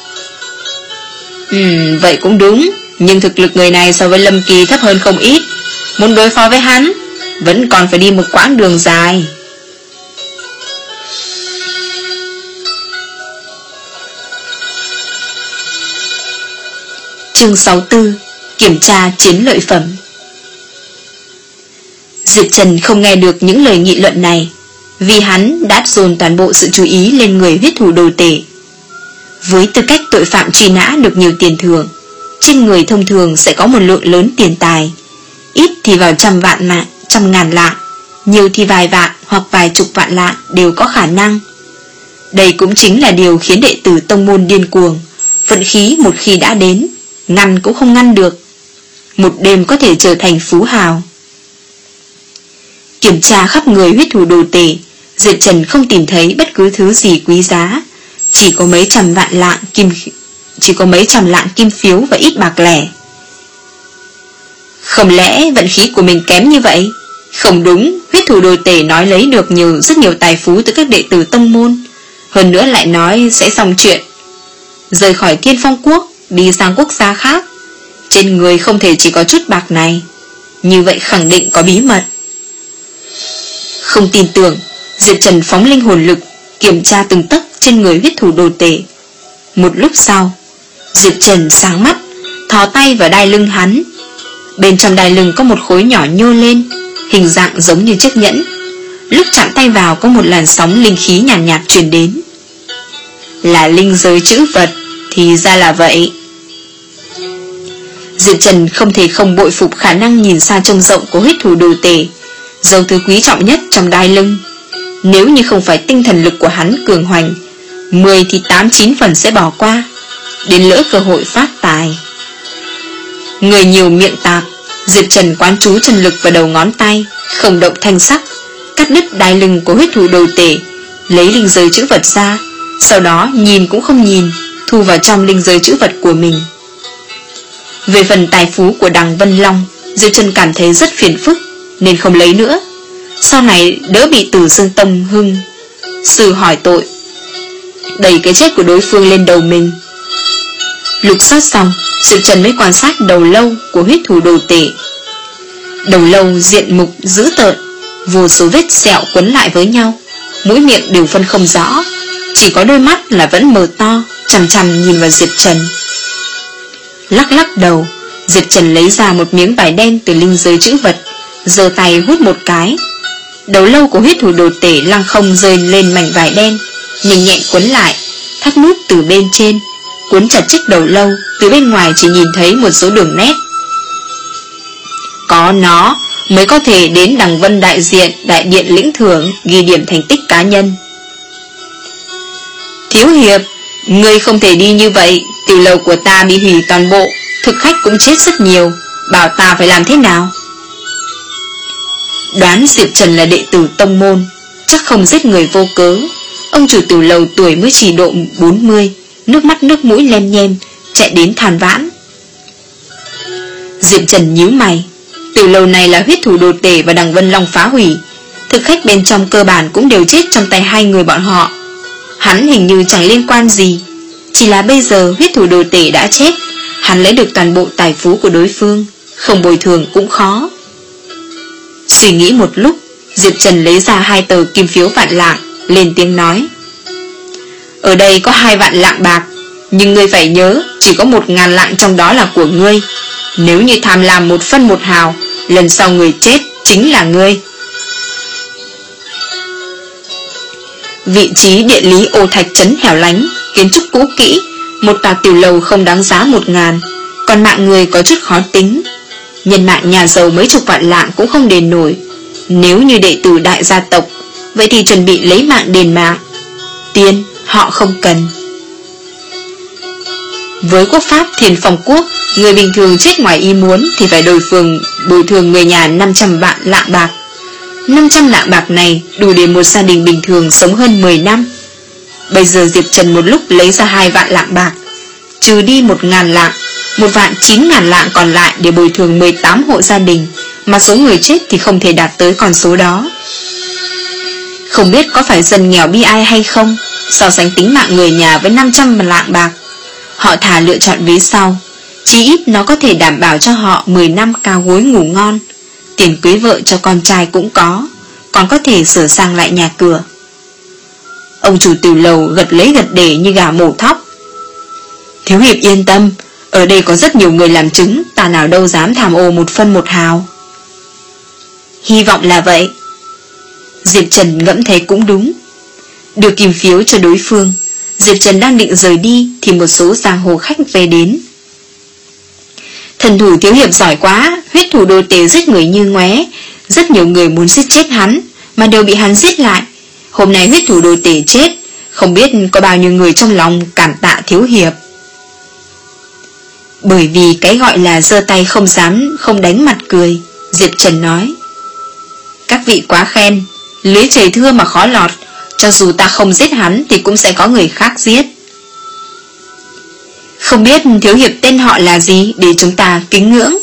Ừm, vậy cũng đúng. Nhưng thực lực người này so với Lâm Kỳ thấp hơn không ít. Muốn đối phó với hắn vẫn còn phải đi một quãng đường dài. Chương sáu mươi tư. Kiểm tra chiến lợi phẩm. Diệp Trần không nghe được những lời nghị luận này, vì hắn đã dồn toàn bộ sự chú ý lên người huyết thủ đồ tể. Với tư cách tội phạm truy nã được nhiều tiền thưởng, trên người thông thường sẽ có một lượng lớn tiền tài, ít thì vào trăm vạn lạng, trăm ngàn lạng, nhiều thì vài vạn hoặc vài chục vạn lạng đều có khả năng. Đây cũng chính là điều khiến đệ tử tông môn điên cuồng. Vận khí một khi đã đến, ngăn cũng không ngăn được, một đêm có thể trở thành phú hào. Kiểm tra khắp người huyết thủ đồ tể, Diệp Trần không tìm thấy bất cứ thứ gì quý giá, chỉ có mấy trăm vạn lạng kim chỉ có mấy trăm lạng kim phiếu và ít bạc lẻ. Không lẽ vận khí của mình kém như vậy? Không đúng, huyết thủ đồ tể nói lấy được nhiều rất nhiều tài phú từ các đệ tử tông môn, hơn nữa lại nói sẽ xong chuyện, rời khỏi Thiên Phong Quốc, đi sang quốc gia khác. Trên người không thể chỉ có chút bạc này, như vậy khẳng định có bí mật. Không tin tưởng, Diệp Trần phóng linh hồn lực kiểm tra từng tấc trên người huyết thủ đồ tể. Một lúc sau, Diệp Trần sáng mắt, thò tay vào đai lưng hắn. Bên trong đai lưng có một khối nhỏ nhô lên, hình dạng giống như chiếc nhẫn. Lúc chạm tay vào có một làn sóng linh khí nhàn nhạt, nhạt truyền đến. Là linh giới chữ vật, thì ra là vậy. Diệp Trần không thể không bội phục khả năng nhìn xa trông rộng của huyết thủ đồ tể, giấu thứ quý trọng nhất trong đai lưng. Nếu như không phải tinh thần lực của hắn cường hoành, mười thì tám chín phần sẽ bỏ qua, đến lỡ cơ hội phát tài. Người nhiều miệng tạc, Diệp Trần quán chú chân lực vào đầu ngón tay, không động thanh sắc, cắt đứt đai lưng của huyết thủ đồ tể, lấy linh giới chữ vật ra, sau đó nhìn cũng không nhìn, thu vào trong linh giới chữ vật của mình. Về phần tài phú của Đằng Vân Long, Diệp Trần cảm thấy rất phiền phức, nên không lấy nữa, sau này đỡ bị Tử Dương Tông Hưng Sư hỏi tội, đẩy cái chết của đối phương lên đầu mình. Lục soát xong, Diệp Trần mới quan sát đầu lâu của huyết thủ đồ tể. Đầu lâu diện mục dữ tợn, vô số vết sẹo quấn lại với nhau, mũi miệng đều phân không rõ, chỉ có đôi mắt là vẫn mở to, chằm chằm nhìn vào Diệp Trần. Lắc lắc đầu, Diệp Trần lấy ra một miếng vải đen từ linh giới chữ vật, giơ tay hút một cái. Đầu lâu của huyết thủ đồ tể lăng không rơi lên mảnh vải đen, nhanh nhẹn quấn lại, thắt nút từ bên trên, cuốn chặt chiếc đầu lâu. Từ bên ngoài chỉ nhìn thấy một số đường nét. Có nó mới có thể đến Đằng Vân đại diện đại điện lĩnh thưởng, ghi điểm thành tích cá nhân. Thiếu hiệp, ngươi không thể đi như vậy, tiểu lầu của ta bị hủy toàn bộ, thực khách cũng chết rất nhiều, bảo ta phải làm thế nào? Đoán Diệp Trần là đệ tử tông môn, chắc không giết người vô cớ. Ông chủ tiểu lầu tuổi mới chỉ độ bốn mươi, nước mắt nước mũi lem nhem, chạy đến than vãn. Diệp Trần nhíu mày, tiểu lầu này là huyết thủ đồ tể và Đằng Vân Long phá hủy, thực khách bên trong cơ bản cũng đều chết trong tay hai người bọn họ. Hắn hình như chẳng liên quan gì, chỉ là bây giờ huyết thủ đồ tể đã chết, hắn lấy được toàn bộ tài phú của đối phương, không bồi thường cũng khó. Suy nghĩ một lúc, Diệp Trần lấy ra hai tờ kim phiếu vạn lạng, lên tiếng nói: ở đây có hai vạn lạng bạc, Nhưng ngươi phải nhớ, chỉ có một ngàn lạng trong đó là của ngươi. Nếu như tham lam một phân một hào, lần sau người chết chính là ngươi. Vị trí địa lý Ô Thạch trấn hẻo lánh, kiến trúc cũ kỹ, một tòa tiểu lầu không đáng giá một ngàn, còn mạng người có chút khó tính. Nhân mạng nhà giàu mấy chục vạn lạng cũng không đền nổi. Nếu như đệ tử đại gia tộc, vậy thì chuẩn bị lấy mạng đền mạng. Tiền họ không cần. Với quốc pháp Thiền Phòng Quốc, người bình thường chết ngoài ý muốn thì phải bồi thường bồi thường người nhà năm trăm vạn lạng bạc. năm trăm lạng bạc này đủ để một gia đình bình thường sống hơn mười năm. Bây giờ Diệp Trần một lúc lấy ra hai vạn lạng bạc, trừ đi một ngàn lạng, một vạn chín ngàn lạng còn lại để bồi thường mười tám hộ gia đình, mà số người chết thì không thể đạt tới con số đó. Không biết có phải dân nghèo bi ai hay không, so sánh tính mạng người nhà với năm trăm lạng bạc, họ thà lựa chọn vế sau, chí ít nó có thể đảm bảo cho họ mười năm cao gối ngủ ngon, tiền cưới vợ cho con trai cũng có, còn có thể sửa sang lại nhà cửa. Ông chủ tiểu lầu gật lấy gật để như gà mổ thóc. Thiếu hiệp yên tâm, ở đây có rất nhiều người làm chứng, ta nào đâu dám tham ô một phân một hào. Hy vọng là vậy. Diệp Trần ngẫm thấy cũng đúng. Đưa kim phiếu cho đối phương, Diệp Trần đang định rời đi thì một số giang hồ khách về đến. Thần thủ thiếu hiệp giỏi quá, huyết thủ đồ tể giết người như ngoé, rất nhiều người muốn giết chết hắn mà đều bị hắn giết lại. Hôm nay huyết thủ đồ tể chết, không biết có bao nhiêu người trong lòng cảm tạ thiếu hiệp. Bởi vì cái gọi là giơ tay không dám không đánh mặt cười, Diệp Trần nói: các vị quá khen, lưới trời thưa mà khó lọt, cho dù ta không giết hắn thì cũng sẽ có người khác giết. Không biết thiếu hiệp tên họ là gì để chúng ta kính ngưỡng.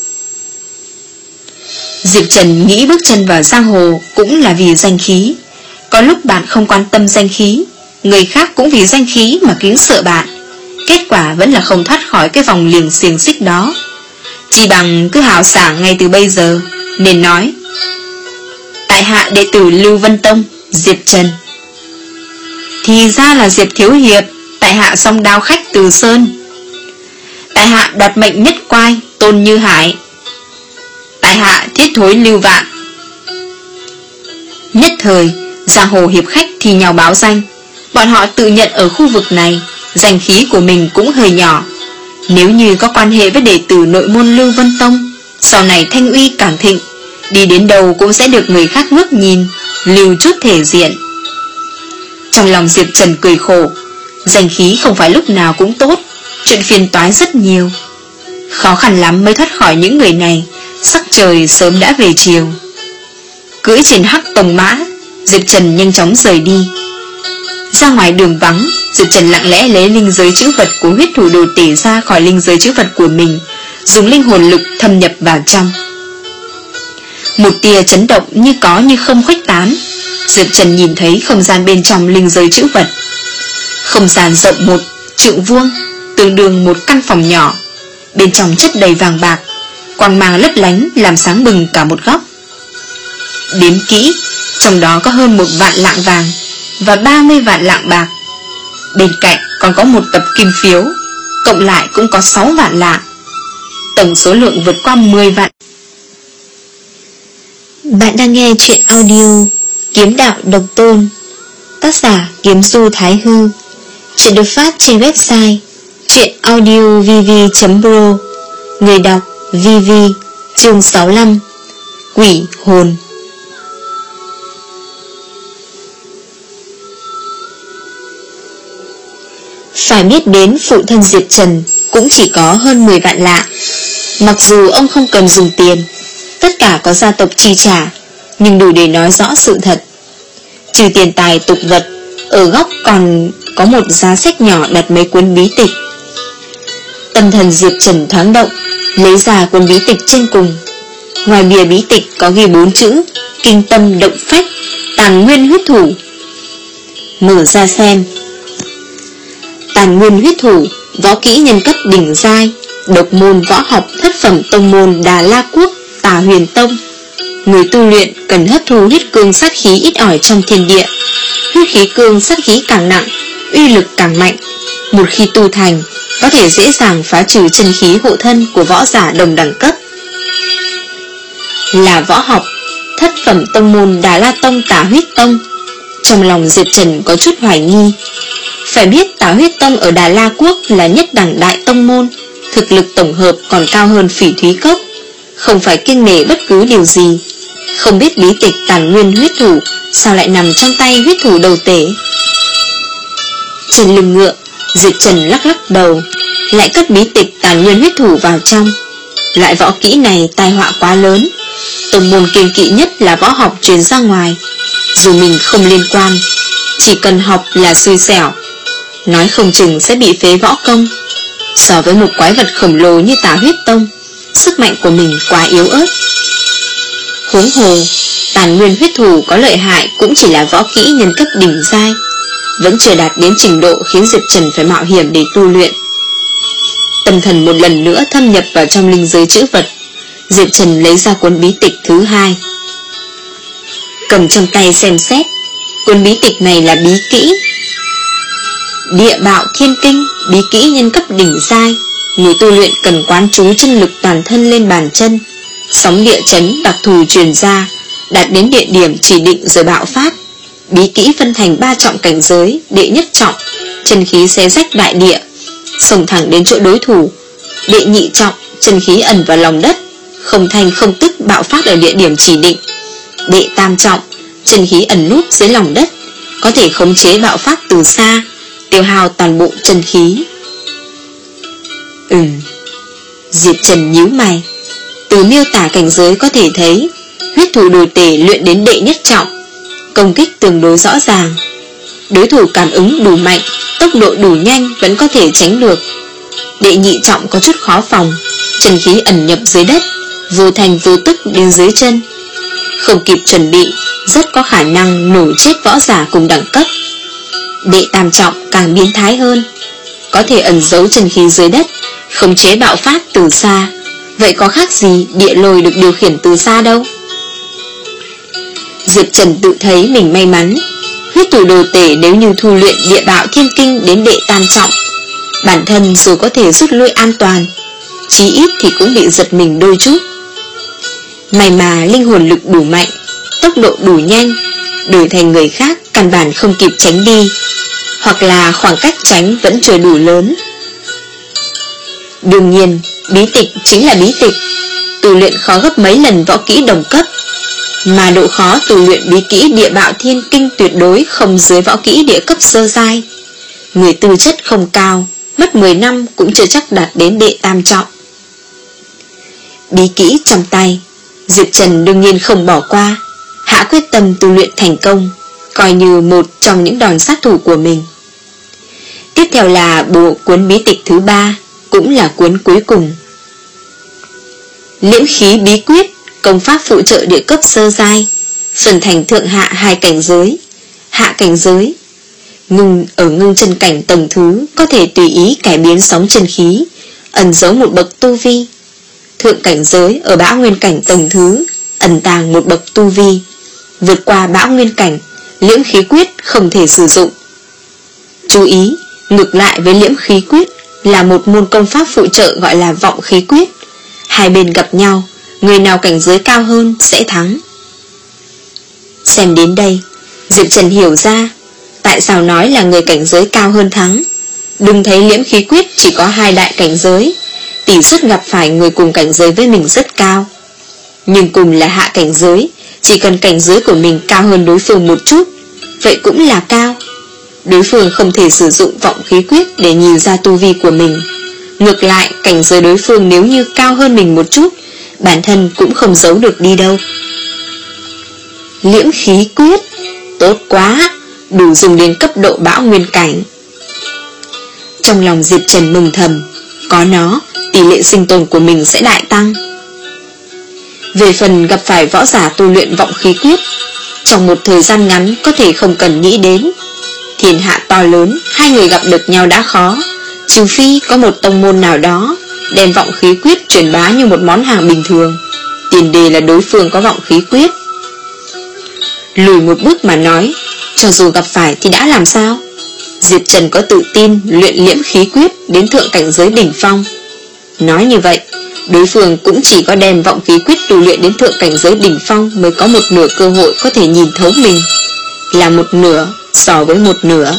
Diệp Trần nghĩ bước chân vào giang hồ cũng là vì danh khí. Có lúc bạn không quan tâm danh khí, người khác cũng vì danh khí mà kính sợ bạn, kết quả vẫn là không thoát khỏi cái vòng liềng xiềng xích đó. Chỉ bằng cứ hào sảng ngay từ bây giờ, nên nói: tại hạ đệ tử Lưu Vân Tông, Diệp Trần. Thì ra là Diệp thiếu hiệp, tại hạ song đao khách Từ Sơn. Tại hạ đoạt mệnh nhất quai, Tôn Như Hải. Tại hạ thiết thối Lưu Vạn. Nhất thời, giang hồ hiệp khách thì nhào báo danh. Bọn họ tự nhận ở khu vực này, danh khí của mình cũng hơi nhỏ. Nếu như có quan hệ với đệ tử nội môn Lưu Vân Tông, sau này thanh uy càng thịnh, đi đến đâu cũng sẽ được người khác ngước nhìn, lưu chút thể diện. Trong lòng Diệp Trần cười khổ, danh khí không phải lúc nào cũng tốt, chuyện phiền toái rất nhiều. Khó khăn lắm mới thoát khỏi những người này, sắc trời sớm đã về chiều. Cưỡi trên hắc tông mã, Diệp Trần nhanh chóng rời đi. Ra ngoài đường vắng, Diệp Trần lặng lẽ lấy linh giới chữ vật của huyết thủ đồ tể ra khỏi linh giới chữ vật của mình, dùng linh hồn lực thâm nhập vào trong. Một tia chấn động như có như không khuếch tán. Diệp Trần nhìn thấy không gian bên trong linh giới chữ vật. Không gian rộng một trượng vuông, tương đương một căn phòng nhỏ. Bên trong chất đầy vàng bạc, quang mang lấp lánh làm sáng bừng cả một góc. Đếm kỹ, trong đó có hơn một vạn lạng vàng và ba mươi vạn lạng bạc. Bên cạnh còn có một tập kim phiếu, cộng lại cũng có sáu vạn lạng. Tổng số lượng vượt qua mười vạn. Bạn đang nghe chuyện audio Kiếm Đạo Độc Tôn, tác giả Kiếm Du Thái Hư. Chuyện được phát trên website chuyenaudiovv chấm pro. Người đọc vê vê. Chương sáu mươi lăm. Quỷ hồn. Phải biết đến phụ thân Diệp Trần cũng chỉ có hơn mười vạn lạng. Mặc dù ông không cần dùng tiền, tất cả có gia tộc chi trả, nhưng đủ để nói rõ sự thật. Trừ tiền tài tục vật, ở góc còn có một giá sách nhỏ đặt mấy cuốn bí tịch. Tâm thần Diệp Trần thoáng động, lấy ra cuốn bí tịch trên cùng. Ngoài bìa bí tịch có ghi bốn chữ: kinh tâm động phách, tàn nguyên huyết thủ. Mở ra xem. Tàn nguyên huyết thủ, võ kỹ nhân cấp đỉnh giai, độc môn võ học thất phẩm tông môn Đà La Quốc Tà Huyền Tông. Người tu luyện cần hấp thu huyết cương sát khí ít ỏi trong thiên địa. Huyết khí cương sát khí càng nặng, uy lực càng mạnh. Một khi tu thành, có thể dễ dàng phá trừ chân khí hộ thân của võ giả đồng đẳng cấp. Là võ học, thất phẩm tông môn Đà La Tông Tà Huyết Tông, trong lòng Diệp Trần có chút hoài nghi. Phải biết Tà Huyết Tông ở Đà La Quốc là nhất đẳng đại tông môn, thực lực tổng hợp còn cao hơn Phỉ Thúy Cốc, không phải kiêng nể bất cứ điều gì. Không biết bí tịch Tàn Nguyên huyết thủ sao lại nằm trong tay huyết thủ đầu tể. Trên lưng ngựa, Diệp Trần lắc lắc đầu, lại cất bí tịch Tàn Nguyên huyết thủ vào trong. Loại võ kỹ này tai họa quá lớn, tông môn kiêng kỵ nhất là võ học truyền ra ngoài. Dù mình không liên quan, chỉ cần học là xui xẻo, nói không chừng sẽ bị phế võ công. So với một quái vật khổng lồ như Tà Huyết Tông, sức mạnh của mình quá yếu ớt. Huống hồ, Tàn Nguyên huyết thủ có lợi hại cũng chỉ là võ kỹ nhân cấp đỉnh giai, vẫn chưa đạt đến trình độ khiến Diệp Trần phải mạo hiểm để tu luyện. Tâm thần một lần nữa thâm nhập vào trong linh giới chữ vật, Diệp Trần lấy ra cuốn bí tịch thứ hai, cầm trong tay xem xét. Cuốn bí tịch này là bí kỹ Địa Bạo Thiên Kinh, bí kỹ nhân cấp đỉnh giai. Người tu luyện cần quán trú chân lực toàn thân lên bàn chân, sóng địa chấn đặc thù truyền ra, đạt đến địa điểm chỉ định rồi bạo phát. Bí kỹ phân thành ba trọng cảnh giới. Đệ nhất trọng, chân khí xé rách đại địa, xông thẳng đến chỗ đối thủ. Đệ nhị trọng, chân khí ẩn vào lòng đất, không thanh không tức bạo phát ở địa điểm chỉ định. Đệ tam trọng, chân khí ẩn núp dưới lòng đất, có thể khống chế bạo phát từ xa, tiêu hao toàn bộ chân khí. Ừm Diệp Trần nhíu mày. Từ miêu tả cảnh giới có thể thấy, huyết thủ đồ tể luyện đến đệ nhất trọng, công kích tương đối rõ ràng. Đối thủ cảm ứng đủ mạnh, tốc độ đủ nhanh vẫn có thể tránh được. Đệ nhị trọng có chút khó phòng, chân khí ẩn nhập dưới đất, vô thành vô tức đến dưới chân, không kịp chuẩn bị, rất có khả năng nổ chết võ giả cùng đẳng cấp. Đệ tam trọng càng biến thái hơn, có thể ẩn giấu chân khí dưới đất, khống chế bạo phát từ xa. Vậy có khác gì địa lôi được điều khiển từ xa đâu. Diệp Trần tự thấy mình may mắn. Huyết thủ đồ tể nếu như thu luyện Địa Bạo Thiên Kinh đến đệ tam trọng, bản thân dù có thể rút lui an toàn, chí ít thì cũng bị giật mình đôi chút. May mà linh hồn lực đủ mạnh, tốc độ đủ nhanh, đổi thành người khác căn bản không kịp tránh đi, hoặc là khoảng cách tránh vẫn chưa đủ lớn. Đương nhiên, bí tịch chính là bí tịch, tu luyện khó gấp mấy lần võ kỹ đồng cấp, mà độ khó tu luyện bí kỹ Địa Bạo Thiên Kinh tuyệt đối không dưới võ kỹ địa cấp sơ giai. Người tư chất không cao, mất mười năm cũng chưa chắc đạt đến đệ tam trọng. Bí kỹ trong tay, Diệp Trần đương nhiên không bỏ qua, hạ quyết tâm tu luyện thành công, coi như một trong những đòn sát thủ của mình. Tiếp theo là bộ cuốn bí tịch thứ ba, cũng là cuốn cuối cùng. Liễm khí bí quyết, công pháp phụ trợ địa cấp sơ giai, phân thành thượng hạ hai cảnh giới. Hạ cảnh giới, ngưng ở ngưng chân cảnh tầng thứ, có thể tùy ý cải biến sóng chân khí, ẩn giấu một bậc tu vi. Thượng cảnh giới ở bão nguyên cảnh tầng thứ, ẩn tàng một bậc tu vi. Vượt qua bão nguyên cảnh, liễm khí quyết không thể sử dụng. Chú ý, ngược lại với liễm khí quyết là một môn công pháp phụ trợ gọi là vọng khí quyết. Hai bên gặp nhau, người nào cảnh giới cao hơn sẽ thắng. Xem đến đây, Diệp Trần hiểu ra tại sao nói là người cảnh giới cao hơn thắng. Đừng thấy liễm khí quyết chỉ có hai đại cảnh giới, tỷ suất gặp phải người cùng cảnh giới với mình rất cao. Nhưng cùng là hạ cảnh giới, chỉ cần cảnh giới của mình cao hơn đối phương một chút, vậy cũng là cao. Đối phương không thể sử dụng vọng khí quyết để nhìn ra tu vi của mình. Ngược lại, cảnh giới đối phương nếu như cao hơn mình một chút, bản thân cũng không giấu được đi đâu. Liễm khí quyết, tốt quá, đủ dùng đến cấp độ bão nguyên cảnh. Trong lòng Diệp Trần mừng thầm, có nó, tỷ lệ sinh tồn của mình sẽ đại tăng. Về phần gặp phải võ giả tu luyện vọng khí quyết, trong một thời gian ngắn có thể không cần nghĩ đến. Thiên hạ to lớn, hai người gặp được nhau đã khó, trừ phi có một tông môn nào đó đem vọng khí quyết truyền bá như một món hàng bình thường. Tiền đề là đối phương có vọng khí quyết. Lùi một bước mà nói, cho dù gặp phải thì đã làm sao? Diệp Trần có tự tin luyện liễm khí quyết đến thượng cảnh giới đỉnh phong. Nói như vậy, đối phương cũng chỉ có đem vọng khí quyết tu luyện đến thượng cảnh giới đỉnh phong mới có một nửa cơ hội có thể nhìn thấu mình, là một nửa so với một nửa.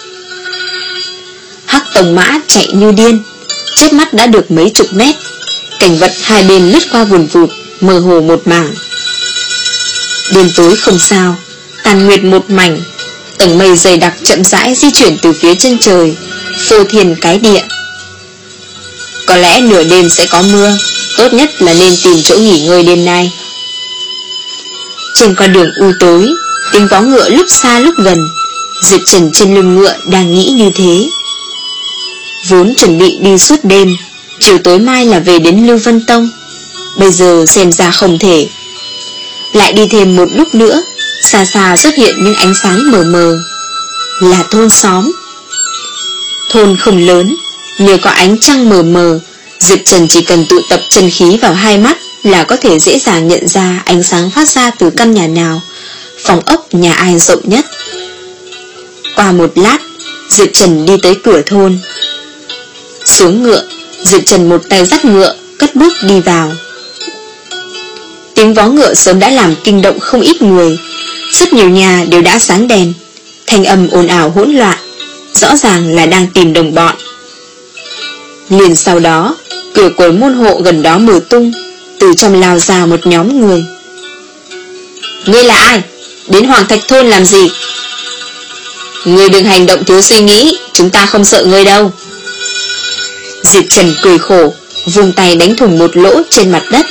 Hắc Tông Mã chạy như điên, chớp mắt đã được mấy chục mét. Cảnh vật hai bên lướt qua vùn vụt, mơ hồ một mảng. Đêm tối không sao, tàn nguyệt một mảnh. Tầng mây dày đặc chậm rãi di chuyển từ phía chân trời, phô thiên cái địa. Có lẽ nửa đêm sẽ có mưa, tốt nhất là nên tìm chỗ nghỉ ngơi đêm nay. Trên con đường u tối, tiếng vó ngựa lúc xa lúc gần. Diệp Trần trên lưng ngựa đang nghĩ như thế. Vốn chuẩn bị đi suốt đêm, chiều tối mai là về đến Lưu Vân Tông, bây giờ xem ra không thể. Lại đi thêm một lúc nữa, xa xa xuất hiện những ánh sáng mờ mờ. Là thôn xóm. Thôn không lớn, nhờ có ánh trăng mờ mờ, Diệp Trần chỉ cần tụ tập chân khí vào hai mắt là có thể dễ dàng nhận ra ánh sáng phát ra từ căn nhà nào, phòng ốc nhà ai rộng nhất. Qua một lát, Diệp Trần đi tới cửa thôn. Xuống ngựa, Diệp Trần một tay dắt ngựa, cất bước đi vào. Tiếng vó ngựa sớm đã làm kinh động không ít người. Rất nhiều nhà đều đã sáng đèn, thanh âm ồn ào hỗn loạn, rõ ràng là đang tìm đồng bọn. Liền sau đó, cửa của môn hộ gần đó mở tung, từ trong lao ra một nhóm người. Ngươi là ai? Đến Hoàng Thạch Thôn làm gì? Ngươi đừng hành động thiếu suy nghĩ, chúng ta không sợ ngươi đâu. Diệp Trần cười khổ, vung tay đánh thủng một lỗ trên mặt đất.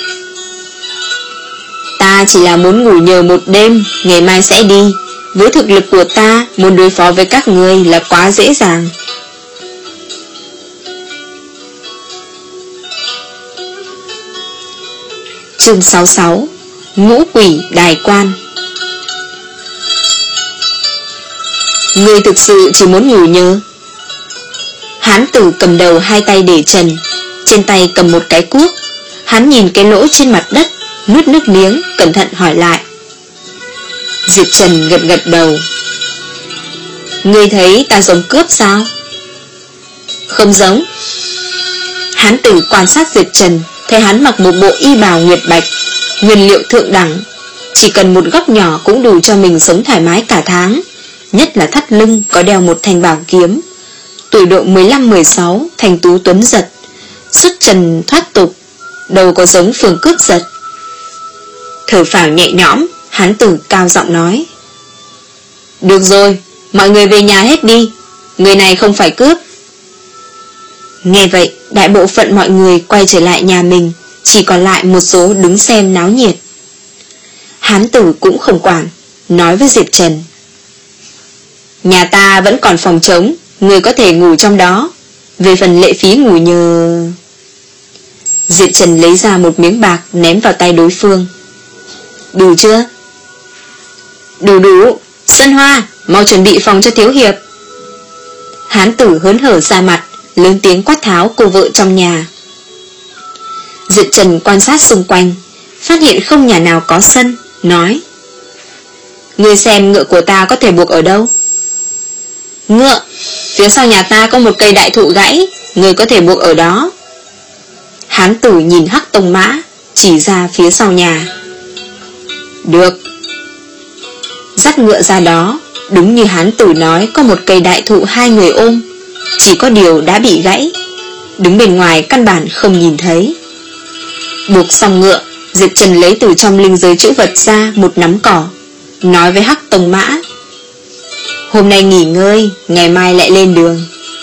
Ta chỉ là muốn ngủ nhờ một đêm, ngày mai sẽ đi. Với thực lực của ta, muốn đối phó với các ngươi là quá dễ dàng. Chương sáu mươi sáu. Ngũ quỷ đài quan. Ngươi thực sự chỉ muốn ngủ nhờ? Hán tử cầm đầu hai tay để trần, trên tay cầm một cái cuốc. Hắn nhìn cái lỗ trên mặt đất, nuốt nước miếng, cẩn thận hỏi lại. Diệp Trần gật gật đầu. Ngươi thấy ta giống cướp sao? Không giống. Hán tử quan sát Diệp Trần, thấy hắn mặc một bộ y bào nguyệt bạch, nguyên liệu thượng đẳng, chỉ cần một góc nhỏ cũng đủ cho mình sống thoải mái cả tháng. Nhất là thắt lưng có đeo một thanh bảo kiếm. Tuổi độ mười lăm mười sáu, thành tú tuấn giật, xuất trần thoát tục, đầu có giống phường cướp giật. Thở phào nhẹ nhõm, hán tử cao giọng nói. Được rồi, mọi người về nhà hết đi, người này không phải cướp. Nghe vậy, đại bộ phận mọi người quay trở lại nhà mình, chỉ còn lại một số đứng xem náo nhiệt. Hán tử cũng không quản, nói với Diệp Trần. Nhà ta vẫn còn phòng trống, người có thể ngủ trong đó. Về phần lệ phí ngủ nhờ... Diệp Trần lấy ra một miếng bạc ném vào tay đối phương. Đủ chưa? Đủ đủ. Sơn Hoa, mau chuẩn bị phòng cho thiếu hiệp. Hán tử hớn hở ra mặt, lớn tiếng quát tháo cô vợ trong nhà. Diệp Trần quan sát xung quanh, phát hiện không nhà nào có sân, nói. Ngươi xem ngựa của ta có thể buộc ở đâu? Ngựa? Phía sau nhà ta có một cây đại thụ gãy, ngươi có thể buộc ở đó. Hán tử nhìn Hắc Tông Mã, chỉ ra phía sau nhà. Được. Dắt ngựa ra đó, đúng như hán tử nói, có một cây đại thụ hai người ôm, chỉ có điều đã bị gãy, đứng bên ngoài căn bản không nhìn thấy. Buộc xong ngựa, Diệp Trần lấy từ trong linh giới chữ vật ra một nắm cỏ, nói với Hắc Tông Mã. Hôm nay nghỉ ngơi, ngày mai lại lên đường.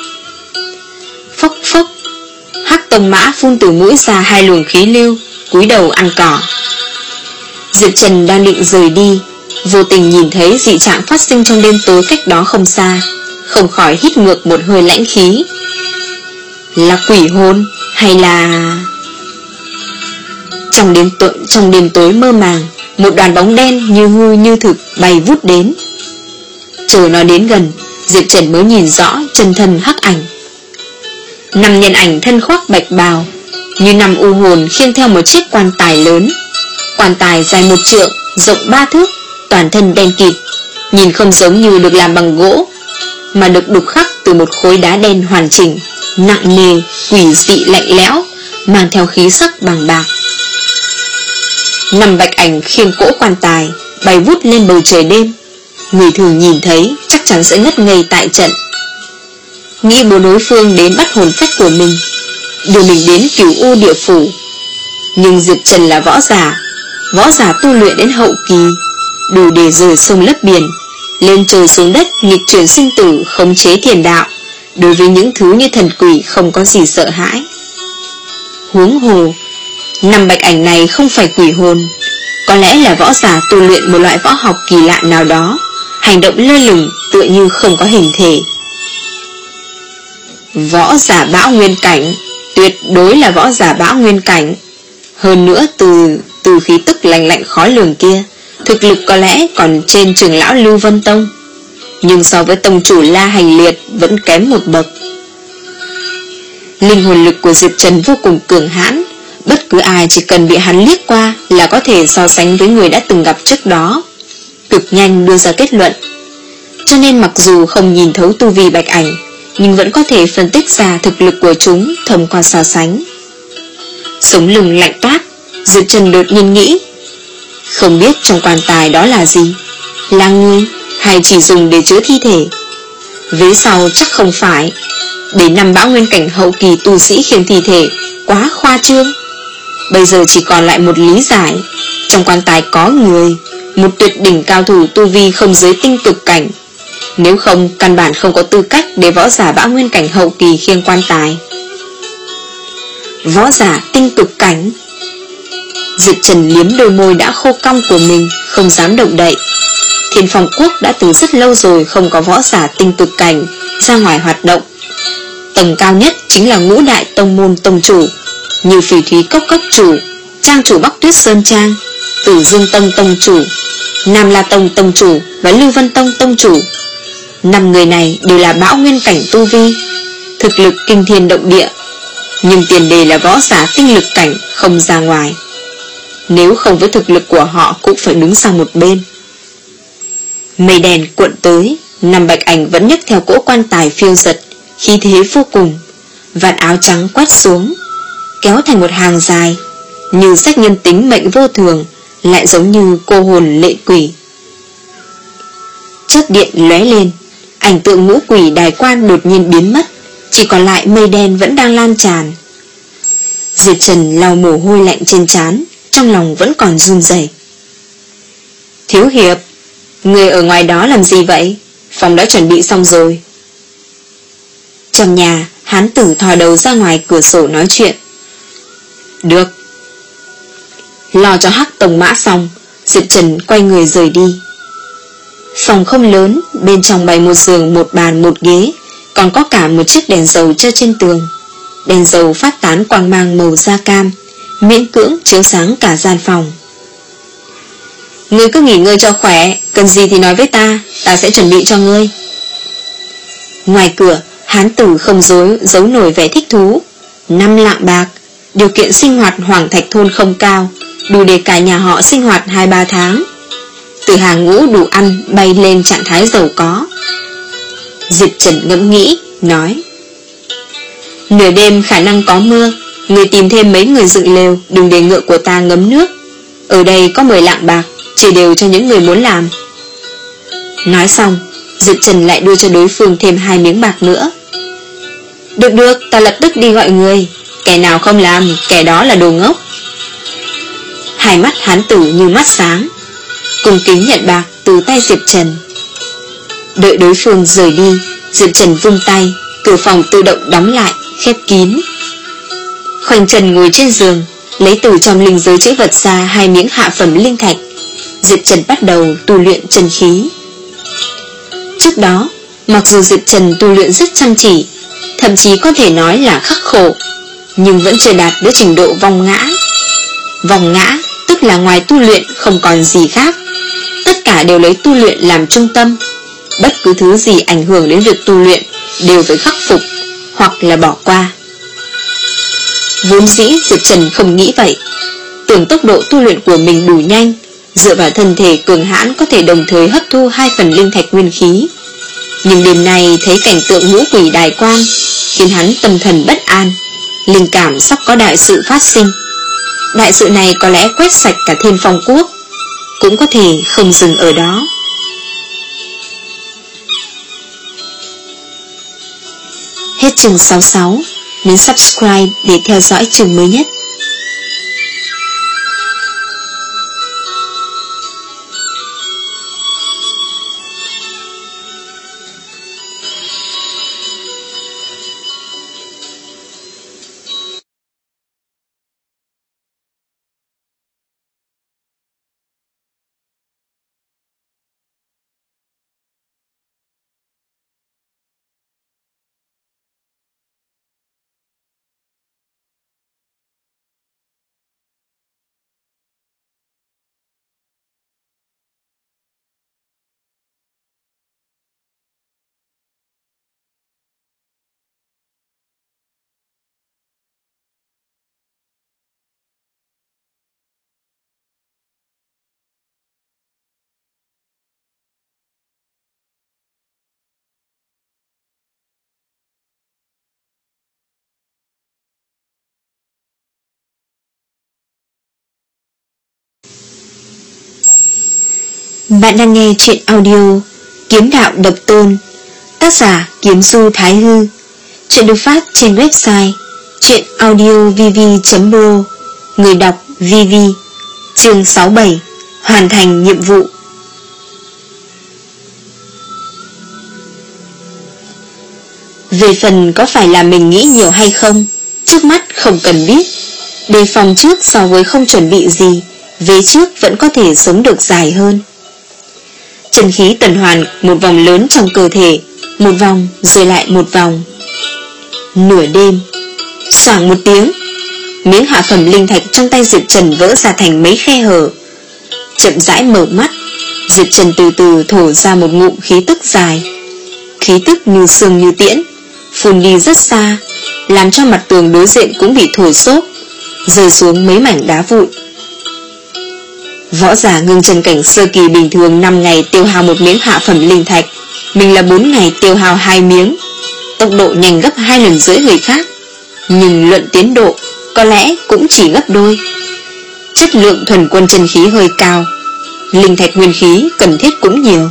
Phốc phốc, Hắc Tông Mã phun từ mũi ra hai luồng khí lưu, cúi đầu ăn cỏ. Diệp Trần đang định rời đi, vô tình nhìn thấy dị trạng phát sinh trong đêm tối cách đó không xa, không khỏi hít ngược một hơi lãnh khí. Là quỷ hồn hay là... Trong đêm, tối, trong đêm tối mơ màng, một đoàn bóng đen như hư như thực bay vút đến. Chờ nó đến gần, Diệp Trần mới nhìn rõ chân thân hắc ảnh. Năm nhân ảnh thân khoác bạch bào, như năm u hồn khiêng theo một chiếc quan tài lớn. Quan tài dài một trượng, rộng ba thước, toàn thân đen kịt, nhìn không giống như được làm bằng gỗ. mà được đục khắc từ một khối đá đen hoàn chỉnh, nặng nề, quỷ dị lạnh lẽo, mang theo khí sắc bằng bạc. Năm bạch ảnh khiêng cỗ quan tài bay vút lên bầu trời đêm, người thường nhìn thấy chắc chắn sẽ ngất ngây tại trận. Nghĩ bố đối phương đến bắt hồn phách của mình, đưa mình đến Cửu U địa phủ. Nhưng Diệp Trần là võ giả, võ giả tu luyện đến hậu kỳ, đủ để rời sông lấp biển, lên trời xuống đất, nghịch chuyển sinh tử, khống chế thiền đạo. Đối với những thứ như thần quỷ không có gì sợ hãi. Huống hồ, năm bạch ảnh này không phải quỷ hồn, có lẽ là võ giả tu luyện một loại võ học kỳ lạ nào đó, hành động lơ lửng tựa như không có hình thể. Võ giả bão nguyên cảnh, tuyệt đối là võ giả bão nguyên cảnh. Hơn nữa từ từ khí tức lạnh lạnh khó lường kia, thực lực có lẽ còn trên trưởng lão Lưu Vân Tông, nhưng so với tông chủ La Hành Liệt vẫn kém một bậc. Linh hồn lực của Diệp Trần vô cùng cường hãn, bất cứ ai chỉ cần bị hắn liếc qua là có thể so sánh với người đã từng gặp trước đó, cực nhanh đưa ra kết luận. Cho nên mặc dù không nhìn thấu tu vi bạch ảnh, nhưng vẫn có thể phân tích ra thực lực của chúng thông qua so sánh. Sống lưng lạnh toát, Diệp Trần đột nhiên nghĩ, không biết trong quan tài đó là gì, là người hay chỉ dùng để chứa thi thể. Vế sau chắc không phải, để năm bão nguyên cảnh hậu kỳ tu sĩ khiêng thi thể quá khoa trương. Bây giờ chỉ còn lại một lý giải, trong quan tài có người, một tuyệt đỉnh cao thủ tu vi không dưới tinh cực cảnh, nếu không căn bản không có tư cách để võ giả bão nguyên cảnh hậu kỳ khiêng quan tài. Võ giả tinh cực cảnh. Diệp Trần liếm đôi môi đã khô cong của mình, không dám động đậy. Thiên Phong Quốc đã từ rất lâu rồi không có võ giả tinh cực cảnh ra ngoài hoạt động. Tầng cao nhất chính là ngũ đại tông môn tông chủ, như Phỉ Thúy Cốc Cốc chủ, Trang chủ Bắc Tuyết Sơn Trang, Tử Dương Tông tông chủ, Nam La Tông tông chủ và Lưu Vân Tông tông chủ. Năm người này đều là bão nguyên cảnh tu vi, thực lực kinh thiên động địa, nhưng tiền đề là võ giả tinh lực cảnh không ra ngoài. Nếu không với thực lực của họ cũng phải đứng sang một bên. Mây đèn cuộn tới, năm bạch ảnh vẫn nhấc theo cỗ quan tài phiêu giật, khí thế vô cùng. Vạt áo trắng quét xuống, kéo thành một hàng dài, như sách nhân tính mệnh vô thường, lại giống như cô hồn lệ quỷ. Chớp điện lóe lên, ảnh tượng ngũ quỷ đài quan đột nhiên biến mất, chỉ còn lại mây đen vẫn đang lan tràn. Diệp Trần lau mồ hôi lạnh trên trán, trong lòng vẫn còn run rẩy. Thiếu hiệp, người ở ngoài đó làm gì vậy? Phòng đã chuẩn bị xong rồi. Trong nhà, hán tử thò đầu ra ngoài cửa sổ nói chuyện. Được. Lo cho Hắc Tông Mã xong, Diệp Trần quay người rời đi. Phòng không lớn, bên trong bày một giường, một bàn, một ghế, còn có cả một chiếc đèn dầu treo trên tường. Đèn dầu phát tán quang mang màu da cam, miễn cưỡng chiếu sáng cả gian phòng. Ngươi cứ nghỉ ngơi cho khỏe, cần gì thì nói với ta, ta sẽ chuẩn bị cho ngươi. Ngoài cửa, hán tử không dối giấu nổi vẻ thích thú. Năm lạng bạc, điều kiện sinh hoạt Hoàng Thạch Thôn không cao, đủ để cả nhà họ sinh hoạt hai ba tháng. Từ hàng ngũ đủ ăn bay lên trạng thái giàu có. Diệp Trần ngẫm nghĩ, nói: nửa đêm khả năng có mưa, người tìm thêm mấy người dựng lều, đừng để ngựa của ta ngấm nước. Ở đây có mười lạng bạc, chia đều cho những người muốn làm. Nói xong, Diệp Trần lại đưa cho đối phương thêm hai miếng bạc nữa. Được được, ta lập tức đi gọi người. Kẻ nào không làm, kẻ đó là đồ ngốc. Hai mắt hán tử như mắt sáng, cung kính nhận bạc từ tay Diệp Trần. Đợi đối phương rời đi, Diệp Trần vung tay, cửa phòng tự động đóng lại, khép kín. Khoanh chân ngồi trên giường, lấy từ trong linh giới chữ vật ra hai miếng hạ phẩm linh thạch. Diệp Trần bắt đầu tu luyện chân khí. Trước đó, mặc dù Diệp Trần tu luyện rất chăm chỉ, thậm chí có thể nói là khắc khổ, nhưng vẫn chưa đạt đến trình độ vong ngã. Vong ngã tức là ngoài tu luyện không còn gì khác, tất cả đều lấy tu luyện làm trung tâm. Bất cứ thứ gì ảnh hưởng đến việc tu luyện đều phải khắc phục hoặc là bỏ qua. Vốn dĩ Diệp Trần không nghĩ vậy, tưởng tốc độ tu luyện của mình đủ nhanh, dựa vào thân thể cường hãn có thể đồng thời hấp thu hai phần linh thạch nguyên khí. Nhưng đêm nay thấy cảnh tượng ngũ quỷ đài quan khiến hắn tâm thần bất an, linh cảm sắp có đại sự phát sinh. Đại sự này có lẽ quét sạch cả Thiên Phong Quốc, cũng có thể không dừng ở đó. Hết chương sáu mươi sáu, nhấn subscribe để theo dõi chương mới nhất. Bạn đang nghe truyện audio Kiếm Đạo Độc Tôn, tác giả Kiếm Du Thái Hư. Truyện được phát trên website truyệnaudiovv chấm pro. Người đọc Vivi. Chương sáu mươi bảy, hoàn thành nhiệm vụ. Về phần có phải là mình nghĩ nhiều hay không, trước mắt không cần biết. Đề phòng trước so với không chuẩn bị gì, vế trước vẫn có thể sống được dài hơn. Chân khí tuần hoàn một vòng lớn trong cơ thể, một vòng rồi lại một vòng. Nửa đêm, xoảng một tiếng, miếng hạ phẩm linh thạch trong tay Diệp Trần vỡ ra thành mấy khe hở. Chậm rãi mở mắt, Diệp Trần từ từ thổ ra một ngụm khí tức dài. Khí tức như sương như tiễn, phun đi rất xa, làm cho mặt tường đối diện cũng bị thổi xốp, rơi xuống mấy mảnh đá vụn. Võ giả ngưng chân cảnh sơ kỳ bình thường năm ngày tiêu hao một miếng hạ phẩm linh thạch, mình là bốn ngày tiêu hao hai miếng, tốc độ nhanh gấp hai lần rưỡi người khác, nhưng luận tiến độ có lẽ cũng chỉ gấp đôi. Chất lượng thuần quân chân khí hơi cao, linh thạch nguyên khí cần thiết cũng nhiều.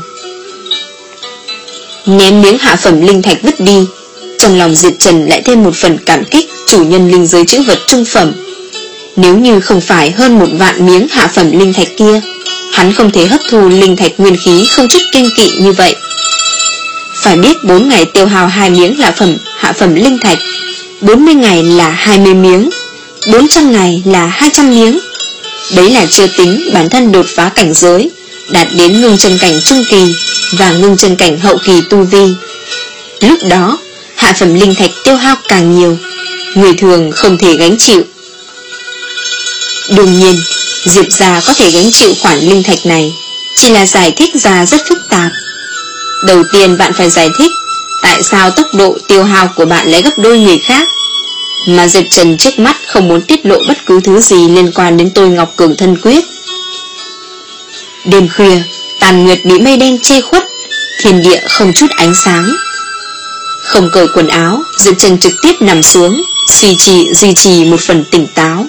Ném miếng hạ phẩm linh thạch vứt đi, trong lòng Diệp Trần lại thêm một phần cảm kích chủ nhân linh giới chữ vật trung phẩm. Nếu như không phải hơn một vạn miếng hạ phẩm linh thạch kia, hắn không thể hấp thu linh thạch nguyên khí không chút kiêng kỵ như vậy. Phải biết bốn ngày tiêu hao hai miếng hạ phẩm hạ phẩm linh thạch, bốn mươi ngày là hai mươi miếng, bốn trăm ngày là hai trăm miếng. Đấy là chưa tính bản thân đột phá cảnh giới, đạt đến ngưng chân cảnh trung kỳ và ngưng chân cảnh hậu kỳ tu vi. Lúc đó, hạ phẩm linh thạch tiêu hao càng nhiều, người thường không thể gánh chịu. Đương nhiên, Diệp gia có thể gánh chịu khoản linh thạch này, chỉ là giải thích ra rất phức tạp. Đầu tiên bạn phải giải thích tại sao tốc độ tiêu hao của bạn lại gấp đôi người khác, mà Diệp Trần trước mắt không muốn tiết lộ bất cứ thứ gì liên quan đến Tôi Ngọc Cường Thân Quyết. Đêm khuya, tàn nguyệt bị mây đen che khuất, thiên địa không chút ánh sáng. Không cởi quần áo, Diệp Trần trực tiếp nằm xuống, duy trì, duy trì một phần tỉnh táo.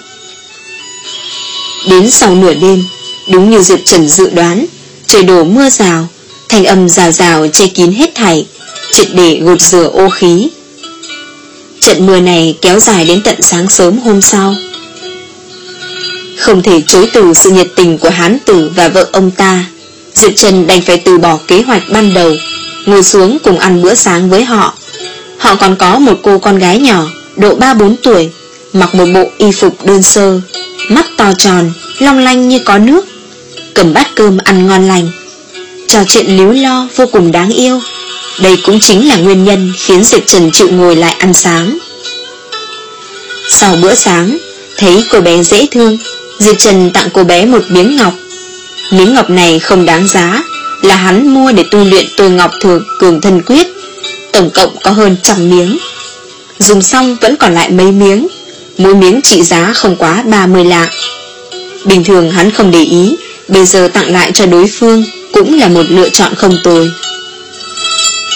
Đến sau nửa đêm, đúng như Diệp Trần dự đoán, trời đổ mưa rào, thanh âm rào rào che kín hết thảy, triệt để gột rửa ô khí. Trận mưa này kéo dài đến tận sáng sớm hôm sau. Không thể chối từ sự nhiệt tình của hán tử và vợ ông ta, Diệp Trần đành phải từ bỏ kế hoạch ban đầu, ngồi xuống cùng ăn bữa sáng với họ. Họ còn có một cô con gái nhỏ, độ ba bốn tuổi, mặc một bộ y phục đơn sơ, mắt to tròn, long lanh như có nước, cầm bát cơm ăn ngon lành, trò chuyện líu lo vô cùng đáng yêu. Đây cũng chính là nguyên nhân khiến Diệp Trần chịu ngồi lại ăn sáng. Sau bữa sáng, thấy cô bé dễ thương, Diệp Trần tặng cô bé một miếng ngọc. Miếng ngọc này không đáng giá, là hắn mua để tu luyện Tôi Ngọc Thường Cường Thân Quyết, tổng cộng có hơn trăm miếng. Dùng xong vẫn còn lại mấy miếng, mỗi miếng trị giá không quá ba mươi lạng. Bình thường hắn không để ý, bây giờ tặng lại cho đối phương cũng là một lựa chọn không tồi.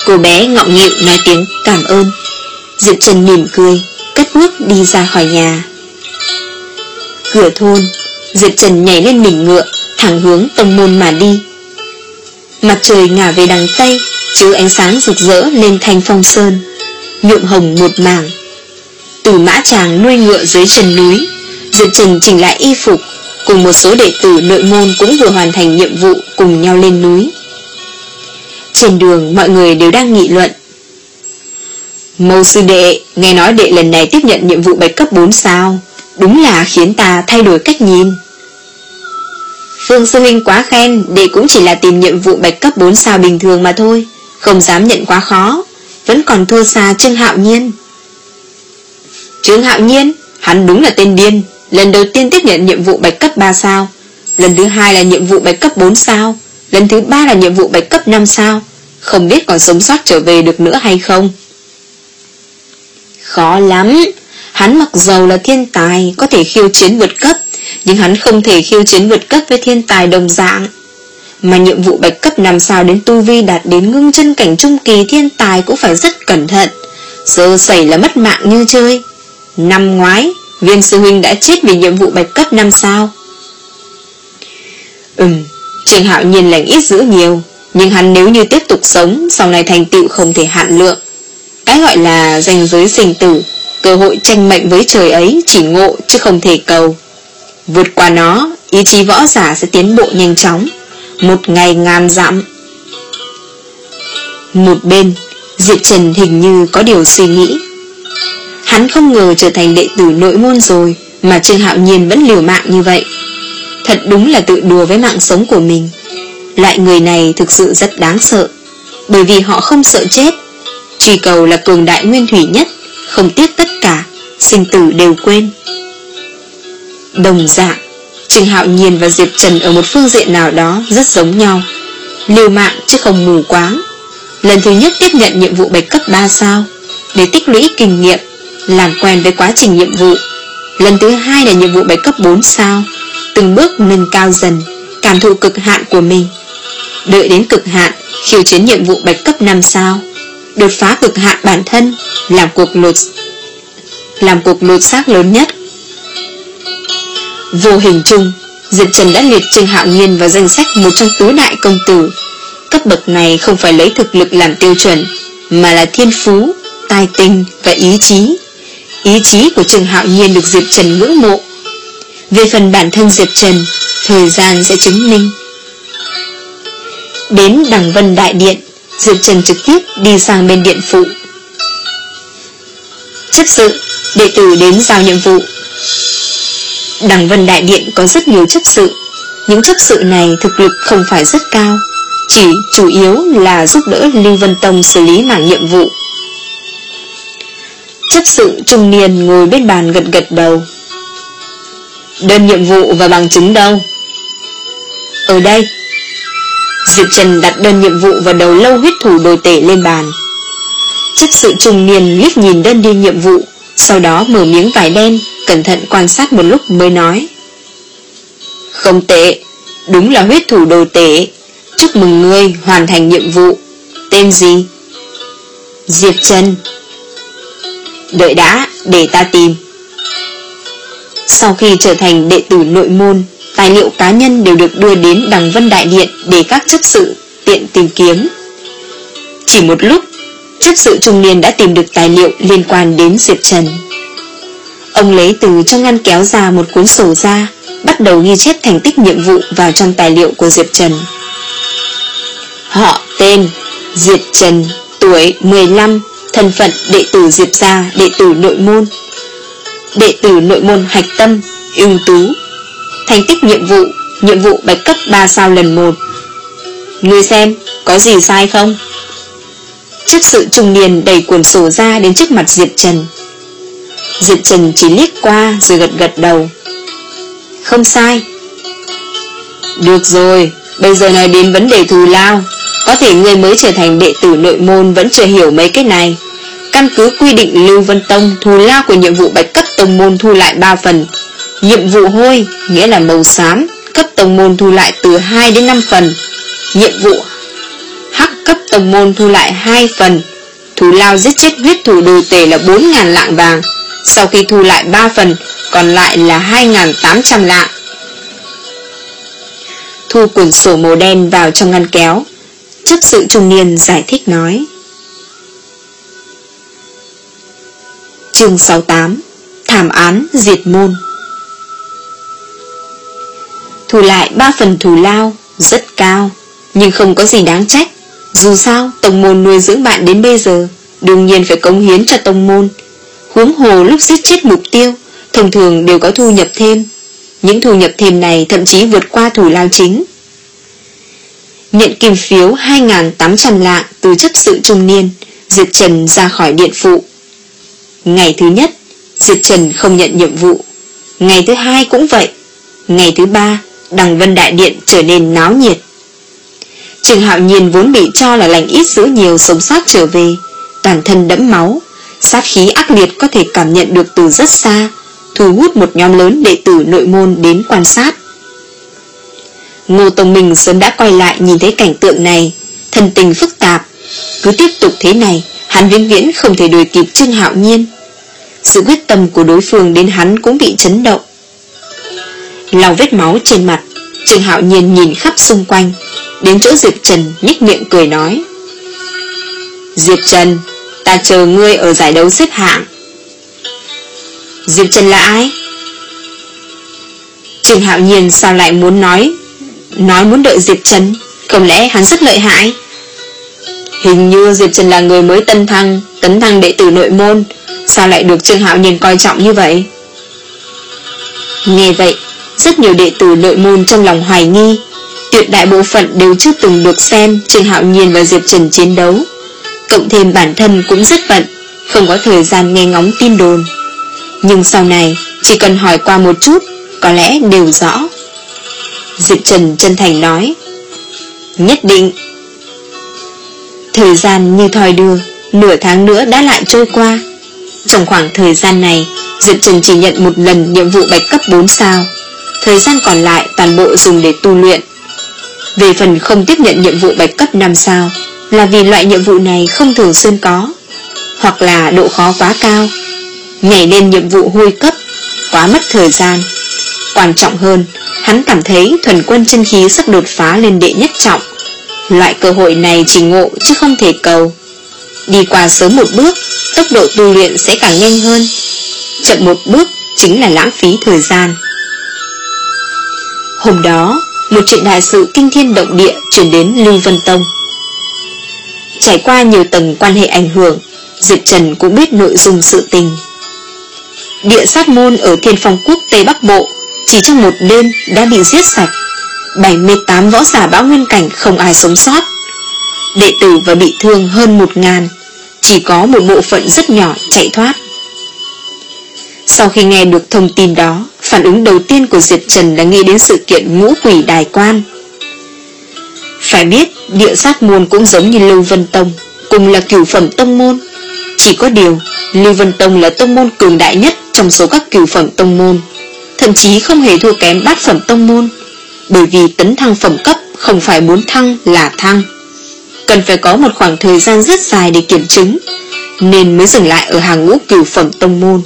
Cô bé ngọng nghịu nói tiếng cảm ơn. Diệp Trần mỉm cười, cất bước đi ra khỏi nhà. Cửa thôn, Diệp Trần nhảy lên mình ngựa, thẳng hướng tông môn mà đi. Mặt trời ngả về đằng Tây, chiếu ánh sáng rực rỡ lên Thanh Phong Sơn, nhuộm hồng một mảng. Từ mã tràng nuôi ngựa dưới chân núi, Diệp Trần chỉnh lại y phục, cùng một số đệ tử nội môn cũng vừa hoàn thành nhiệm vụ cùng nhau lên núi. Trên đường mọi người đều đang nghị luận. Mâu sư đệ, nghe nói đệ lần này tiếp nhận nhiệm vụ bạch cấp bốn sao, đúng là khiến ta thay đổi cách nhìn. Phương sư huynh quá khen, đệ cũng chỉ là tìm nhiệm vụ bạch cấp bốn sao bình thường mà thôi, không dám nhận quá khó, vẫn còn thua xa Trương Hạo Nhiên. Trương Hạo Nhiên, hắn đúng là tên điên, lần đầu tiên tiếp nhận nhiệm vụ bạch cấp ba sao, lần thứ hai là nhiệm vụ bạch cấp bốn sao, lần thứ ba là nhiệm vụ bạch cấp năm sao, không biết còn sống sót trở về được nữa hay không. Khó lắm, hắn mặc dầu là thiên tài, có thể khiêu chiến vượt cấp, nhưng hắn không thể khiêu chiến vượt cấp với thiên tài đồng dạng. Mà nhiệm vụ bạch cấp năm sao đến tu vi đạt đến ngưng chân cảnh trung kỳ thiên tài cũng phải rất cẩn thận, sơ sẩy là mất mạng như chơi. Năm ngoái, Viên sư huynh đã chết vì nhiệm vụ bạch cấp năm sao. Ừm, Trương Hạo Nhiên lành ít giữ nhiều, nhưng hắn nếu như tiếp tục sống, sau này thành tựu không thể hạn lượng. Cái gọi là ranh giới sinh tử, cơ hội tranh mệnh với trời ấy chỉ ngộ chứ không thể cầu. Vượt qua nó, ý chí võ giả sẽ tiến bộ nhanh chóng, một ngày ngàn dặm. Một bên, Diệp Trần hình như có điều suy nghĩ. Hắn không ngờ trở thành đệ tử nội môn rồi mà Trương Hạo Nhiên vẫn liều mạng như vậy. Thật đúng là tự đùa với mạng sống của mình. Loại người này thực sự rất đáng sợ, bởi vì họ không sợ chết, truy cầu là cường đại nguyên thủy nhất, không tiếc tất cả, sinh tử đều quên. Đồng dạng, Trương Hạo Nhiên và Diệp Trần ở một phương diện nào đó rất giống nhau, liều mạng chứ không mù quáng. Lần thứ nhất tiếp nhận nhiệm vụ bạch cấp ba sao để tích lũy kinh nghiệm, làm quen với quá trình nhiệm vụ. Lần thứ hai là nhiệm vụ bạch cấp bốn sao, từng bước nâng cao dần, cảm thụ cực hạn của mình. Đợi đến cực hạn, khiêu chiến nhiệm vụ bạch cấp năm sao, đột phá cực hạn bản thân, làm cuộc lột làm cuộc lột xác lớn nhất. Vô hình chung, Diệp Trần đã liệt Trương Hạo Nhiên vào danh sách một trong tứ đại công tử. Cấp bậc này không phải lấy thực lực làm tiêu chuẩn, mà là thiên phú, tài tình và ý chí. Ý chí của Trương Hạo Nhiên được Diệp Trần ngưỡng mộ. Về phần bản thân Diệp Trần, thời gian sẽ chứng minh. Đến Đằng Vân Đại Điện, Diệp Trần trực tiếp đi sang bên điện phụ. Chấp sự, đệ tử đến giao nhiệm vụ. Đằng Vân Đại Điện có rất nhiều chấp sự. Những chấp sự này thực lực không phải rất cao, chỉ chủ yếu là giúp đỡ Lưu Vân Tông xử lý mảng nhiệm vụ. Chấp sự trung niên ngồi bên bàn gật gật đầu. Đơn nhiệm vụ và bằng chứng đâu? Ở đây. Diệp Trần đặt đơn nhiệm vụ và đầu lâu huyết thủ đồ tể lên bàn. Chấp sự trung niên liếc nhìn đơn đi nhiệm vụ, sau đó mở miếng vải đen, cẩn thận quan sát một lúc mới nói. Không tệ, đúng là huyết thủ đồ tể. Chúc mừng ngươi hoàn thành nhiệm vụ. Tên gì? Diệp Trần. Đợi đã, để ta tìm. Sau khi trở thành đệ tử nội môn, tài liệu cá nhân đều được đưa đến Đằng Vân Đại Điện để các chấp sự tiện tìm kiếm. Chỉ một lúc, chấp sự trung niên đã tìm được tài liệu liên quan đến Diệp Trần. Ông lấy từ trong ngăn kéo ra một cuốn sổ ra, bắt đầu ghi chép thành tích nhiệm vụ vào trong tài liệu của Diệp Trần. Họ tên Diệp Trần, tuổi mười lăm, thân phận đệ tử Diệp gia, đệ tử nội môn. Đệ tử nội môn hạch tâm, ưu tú. Thành tích nhiệm vụ, nhiệm vụ bạch cấp ba sao lần một. Ngươi xem, có gì sai không? Chấp sự trung niên đẩy cuốn sổ ra đến trước mặt Diệp Trần. Diệp Trần chỉ liếc qua rồi gật gật đầu. Không sai. Được rồi, bây giờ nói đến vấn đề thù lao. Có thể ngươi mới trở thành đệ tử nội môn vẫn chưa hiểu mấy cái này. Căn cứ quy định Lưu Vân Tông, thù lao của nhiệm vụ bạch cấp tông môn thu lại ba phần. Nhiệm vụ hôi, nghĩa là màu xám, cấp tông môn thu lại từ hai đến năm phần. Nhiệm vụ hắc cấp tông Tổng môn thu lại hai phần, thù lao giết chết huyết thủ đồ tể là bốn ngàn lạng vàng. Sau khi thu lại ba phần, còn lại là hai ngàn tám trăm lạng. Thu quyển sổ màu đen vào trong ngăn kéo, chấp sự trung niên giải thích nói. Chương sáu mươi tám. Thảm án diệt môn. Thu lại ba phần thù lao rất cao, nhưng không có gì đáng trách. Dù sao tông môn nuôi dưỡng bạn đến bây giờ, đương nhiên phải cống hiến cho tông môn. Huống hồ lúc giết chết mục tiêu, thông thường đều có thu nhập thêm. Những thu nhập thêm này thậm chí vượt qua thù lao chính. Nhận kim phiếu hai ngàn tám trăm lạng từ chấp sự trung niên, Diệp Trần ra khỏi điện phụ. Ngày thứ nhất, Diệp Trần không nhận nhiệm vụ. Ngày thứ hai cũng vậy. Ngày thứ ba, Đằng Vân Đại Điện trở nên náo nhiệt. Trương Hạo Nhiên vốn bị cho là lành ít dữ nhiều sống sót trở về, toàn thân đẫm máu, sát khí ác liệt có thể cảm nhận được từ rất xa, thu hút một nhóm lớn đệ tử nội môn đến quan sát. Ngô Tông Minh sớm đã quay lại nhìn thấy cảnh tượng này, thần tình phức tạp. Cứ tiếp tục thế này, hắn vĩnh viễn không thể đuổi kịp Trương Hạo Nhiên. Sự quyết tâm của đối phương đến hắn cũng bị chấn động. Lau vết máu trên mặt, Trương Hạo Nhiên nhìn khắp xung quanh, đến chỗ Diệp Trần nhếch miệng cười nói. Diệp Trần, ta chờ ngươi ở giải đấu xếp hạng. Diệp Trần là ai? Trương Hạo Nhiên sao lại muốn nói Nói muốn đợi Diệp Trần? Không lẽ hắn rất lợi hại? Hình như Diệp Trần là người mới tân thăng, tấn thăng đệ tử nội môn. Sao lại được Trương Hạo Nhiên coi trọng như vậy? Nghe vậy, rất nhiều đệ tử nội môn trong lòng hoài nghi. Tuyệt đại bộ phận đều chưa từng được xem Trương Hạo Nhiên và Diệp Trần chiến đấu. Cộng thêm bản thân cũng rất bận, không có thời gian nghe ngóng tin đồn. Nhưng sau này chỉ cần hỏi qua một chút, có lẽ đều rõ. Diệp Trần chân thành nói. Nhất định. Thời gian như thoi đưa, nửa tháng nữa đã lại trôi qua. Trong khoảng thời gian này, Diệp Trần chỉ nhận một lần nhiệm vụ bạch cấp bốn sao. Thời gian còn lại toàn bộ dùng để tu luyện. Về phần không tiếp nhận nhiệm vụ bạch cấp năm sao, là vì loại nhiệm vụ này không thường xuyên có, hoặc là độ khó quá cao, nhảy lên nhiệm vụ hôi cấp quá mất thời gian. Quan trọng hơn, hắn cảm thấy thuần quân chân khí sắp đột phá lên đệ nhất trọng. Loại cơ hội này chỉ ngộ chứ không thể cầu. Đi qua sớm một bước, tốc độ tu luyện sẽ càng nhanh hơn. Chậm một bước chính là lãng phí thời gian. Hôm đó, một chuyện đại sự kinh thiên động địa chuyển đến Lưu Vân Tông. Trải qua nhiều tầng quan hệ ảnh hưởng, Diệp Trần cũng biết nội dung sự tình. Địa sát môn ở Thiên Phong Quốc Tây Bắc Bộ chỉ trong một đêm đã bị giết sạch. bảy mươi tám võ giả bão nguyên cảnh không ai sống sót. Đệ tử và bị thương hơn một ngàn, chỉ có một bộ phận rất nhỏ chạy thoát. Sau khi nghe được thông tin đó, phản ứng đầu tiên của Diệp Trần là nghĩ đến sự kiện ngũ quỷ đài quan. Phải biết, địa sát môn cũng giống như Lưu Vân Tông, cùng là cửu phẩm tông môn. Chỉ có điều, Lưu Vân Tông là tông môn cường đại nhất trong số các cửu phẩm tông môn, thậm chí không hề thua kém bát phẩm tông môn. Bởi vì tấn thăng phẩm cấp không phải muốn thăng là thăng, cần phải có một khoảng thời gian rất dài để kiểm chứng, nên mới dừng lại ở hàng ngũ cửu phẩm tông môn.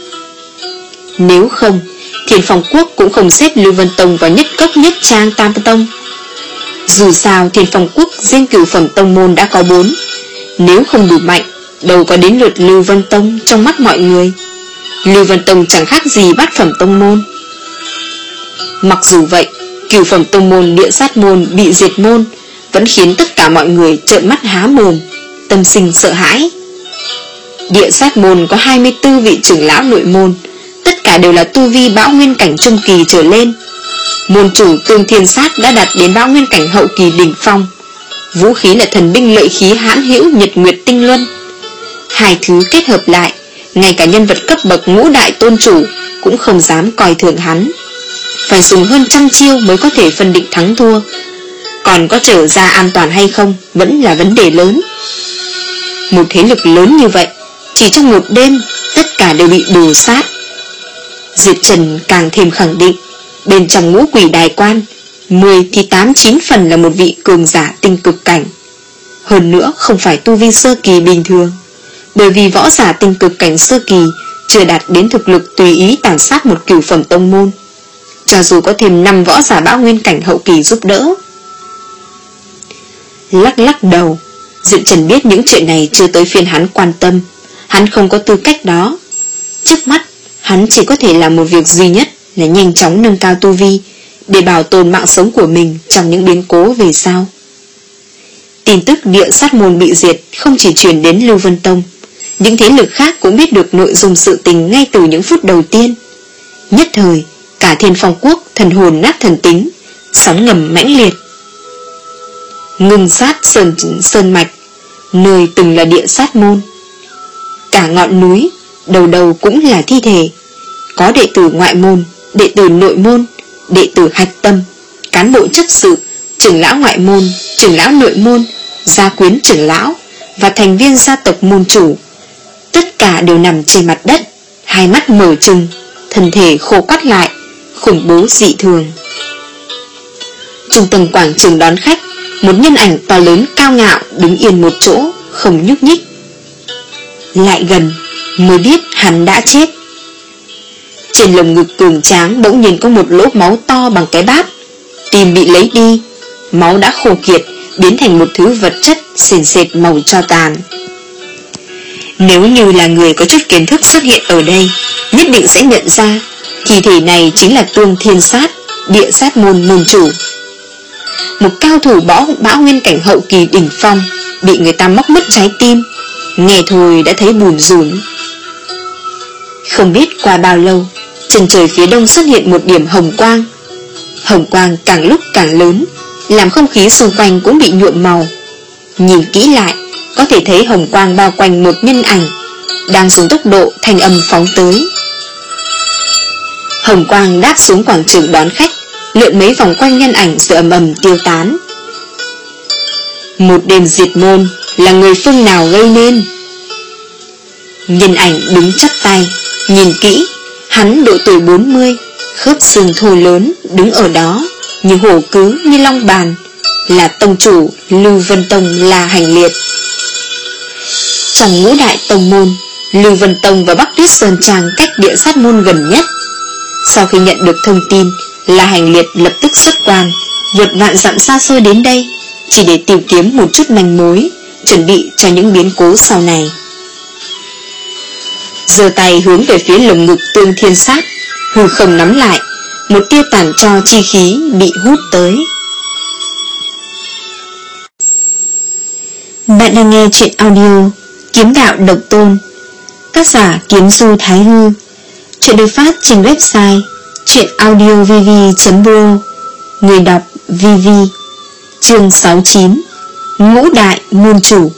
Nếu không, Thiên Phong Quốc cũng không xếp Lưu Vân Tông vào nhất cấp nhất trang tam tông. Dù sao Thiên Phong Quốc riêng cửu phẩm tông môn đã có bốn, nếu không đủ mạnh, đâu có đến lượt Lưu Vân Tông trong mắt mọi người. Lưu Vân Tông chẳng khác gì bát phẩm tông môn. Mặc dù vậy, cửu phẩm tông môn địa sát môn bị diệt môn vẫn khiến tất cả mọi người trợn mắt há mồm, tâm sinh sợ hãi. Địa sát môn có hai mươi tư vị trưởng lão nội môn, tất cả đều là tu vi bão nguyên cảnh trung kỳ trở lên. Môn chủ Tương Thiên Sát đã đạt đến bão nguyên cảnh hậu kỳ đỉnh phong. Vũ khí là thần binh lợi khí hãn hữu Nhật Nguyệt Tinh Luân. Hai thứ kết hợp lại, ngay cả nhân vật cấp bậc ngũ đại tôn chủ cũng không dám coi thường hắn. Phải dùng hơn trăm chiêu mới có thể phân định thắng thua. Còn có trở ra an toàn hay không vẫn là vấn đề lớn. Một thế lực lớn như vậy, chỉ trong một đêm tất cả đều bị đổ sát. Diệp Trần càng thêm khẳng định, bên trong ngũ quỷ đài quan, mười thì tám chín phần là một vị cường giả tinh cực cảnh. hơn nữa không phải tu vi sơ kỳ bình thường, bởi vì võ giả tinh cực cảnh sơ kỳ chưa đạt đến thực lực tùy ý tàn sát một cửu phẩm tông môn, cho dù có thêm năm võ giả bão nguyên cảnh hậu kỳ giúp đỡ. Lắc lắc đầu, Diệp Trần biết những chuyện này chưa tới phiên hắn quan tâm, hắn không có tư cách đó. Trước mắt, hắn chỉ có thể làm một việc duy nhất là nhanh chóng nâng cao tu vi để bảo tồn mạng sống của mình trong những biến cố về sau. Tin tức địa sát môn bị diệt không chỉ truyền đến Lưu Vân Tông, những thế lực khác cũng biết được nội dung sự tình ngay từ những phút đầu tiên. Nhất thời, cả Thiên Phong Quốc thần hồn nát thần tính, sóng ngầm mãnh liệt. Ngưng sát sơn, sơn mạch, nơi từng là địa sát môn. Cả ngọn núi, đầu đầu cũng là thi thể. Có đệ tử ngoại môn, đệ tử nội môn, đệ tử hạch tâm, cán bộ chấp sự, trưởng lão ngoại môn, trưởng lão nội môn, gia quyến trưởng lão và thành viên gia tộc môn chủ. Tất cả đều nằm trên mặt đất, hai mắt mở trừng, thân thể khô quắt lại, khủng bố dị thường. Trung tâm quảng trường đón khách, một nhân ảnh to lớn cao ngạo đứng yên một chỗ, không nhúc nhích. Lại gần mới biết hắn đã chết. Trên lồng ngực cường tráng bỗng nhiên có một lỗ máu to bằng cái bát, tim bị lấy đi, máu đã khô kiệt, biến thành một thứ vật chất sền sệt màu tro tàn. Nếu như là người có chút kiến thức xuất hiện ở đây, nhất định sẽ nhận ra thi thể này chính là Tương Thiên Sát, địa sát môn môn chủ. Một cao thủ bão, bão nguyên cảnh hậu kỳ đỉnh phong, bị người ta móc mất trái tim, nghe thôi đã thấy buồn rùn. Không biết qua bao lâu, chân trời phía đông xuất hiện một điểm hồng quang. Hồng quang càng lúc càng lớn, làm không khí xung quanh cũng bị nhuộm màu. Nhìn kỹ lại, có thể thấy hồng quang bao quanh một nhân ảnh đang dùng tốc độ thanh âm phóng tới. Hồng quang đáp xuống quảng trường đón khách, lượn mấy vòng quanh nhân ảnh rồi ầm ầm tiêu tán. Một đêm diệt môn là người phương nào gây nên? Nhân ảnh đứng chắp tay, nhìn kỹ, hắn độ tuổi bốn mươi, khớp xương thô lớn, đứng ở đó như hổ cứ như long bàn, là tông chủ Lưu Vân Tông La Hành Liệt. Trong ngũ đại tông môn, Lưu Vân Tông và Bắc Tuyết Sơn Trang cách địa sát môn gần nhất. Sau khi nhận được thông tin, La Hành Liệt lập tức xuất quan, vượt vạn dặm xa xôi đến đây, chỉ để tìm kiếm một chút manh mối, chuẩn bị cho những biến cố sau này. Giơ tay hướng về phía lồng ngực Tương Thiên Sát, hư không nắm lại, một tia tàn tro chi khí bị hút tới. Bạn đang nghe chuyện audio Kiếm Đạo Độc Tôn, tác giả Kiếm Du Thái Hư. Chuyện được phát trên website chuyenaudiovv chấm pro. Người đọc vê vê. Chương sáu mươi chín, Ngũ Đại Môn Chủ.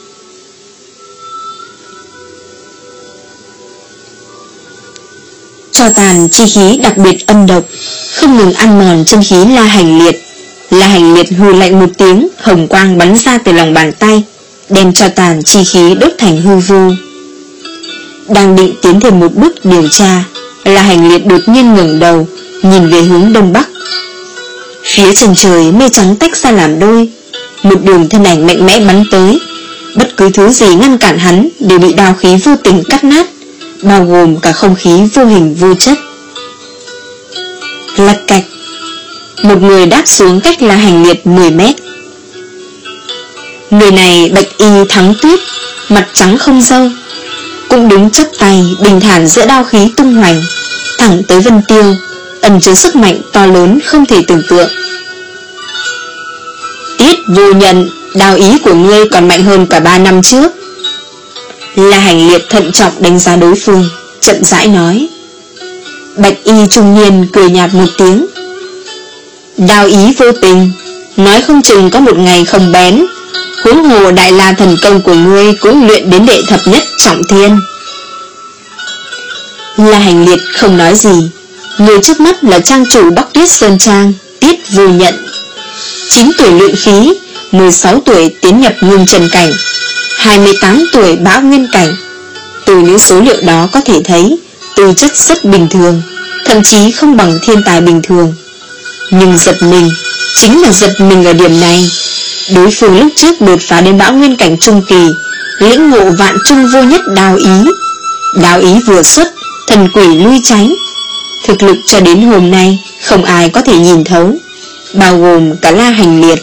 Tro tàn chi khí đặc biệt âm độc, không ngừng ăn mòn chân khí La Hành Liệt. La Hành Liệt hừ lạnh một tiếng, hồng quang bắn ra từ lòng bàn tay, đem tro tàn chi khí đốt thành hư vô. Đang định tiến thêm một bước điều tra, La Hành Liệt đột nhiên ngẩng đầu, nhìn về hướng đông bắc. Phía chân trời mây trắng tách ra làm đôi, một đường thân ảnh mạnh mẽ bắn tới, bất cứ thứ gì ngăn cản hắn đều bị đao khí vô tình cắt nát, bao gồm cả không khí vô hình vô chất. Lạch cạch, một người đáp xuống cách La Hành Liệt mười mét. Người này bạch y thắng tuyết, mặt trắng không râu, cũng đứng chắp tay bình thản giữa đao khí tung hoành, thẳng tới Vân Tiêu, ẩn chứa sức mạnh to lớn không thể tưởng tượng. Tiết Vô Nhận, đao ý của ngươi còn mạnh hơn cả ba năm trước. La Hành Liệt thận trọng đánh giá đối phương, chậm rãi nói. Bạch y trung niên cười nhạt một tiếng. Đao ý vô tình, nói không chừng có một ngày không bén, huống hồ Đại La thần công của ngươi cũng luyện đến đệ thập nhất trọng thiên. La Hành Liệt không nói gì. Người trước mắt là trang chủ Bắc Tuyết Sơn Trang, Tiết Vô Nhận. Chín tuổi luyện khí, mười sáu tuổi tiến nhập ngưng trần cảnh, hai mươi tám tuổi bão nguyên cảnh. Từ những số liệu đó có thể thấy tư chất rất bình thường, thậm chí không bằng thiên tài bình thường. Nhưng giật mình, chính là giật mình ở điểm này. Đối phương lúc trước đột phá đến bão nguyên cảnh trung kỳ, lĩnh ngộ vạn trung vô nhất đao ý. Đao ý vừa xuất, thần quỷ lui tránh. Thực lực cho đến hôm nay không ai có thể nhìn thấu, bao gồm cả La Hành Liệt.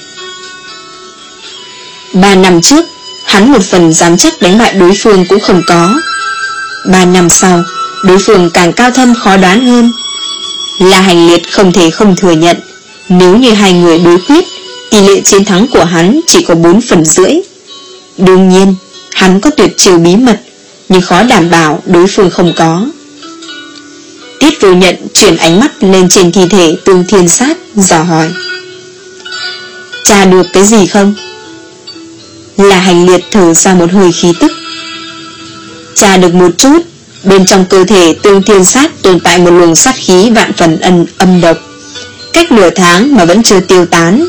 Ba năm trước, hắn một phần dám chắc đánh bại đối phương cũng không có. Ba năm sau, đối phương càng cao thâm khó đoán hơn. La Hành Liệt không thể không thừa nhận, nếu như hai người đối quyết, tỷ lệ chiến thắng của hắn chỉ có bốn phần rưỡi. Đương nhiên, hắn có tuyệt chiêu bí mật, nhưng khó đảm bảo đối phương không có. Tiết Vô Nhận chuyển ánh mắt lên trên thi thể Tương Thiên Sát, dò hỏi: "Tra được cái gì không?" La Hành Liệt thở ra một hơi khí tức: "Tra được một chút, bên trong cơ thể Tương Thiên Sát tồn tại một luồng sát khí vạn phần ân âm độc, cách nửa tháng mà vẫn chưa tiêu tán."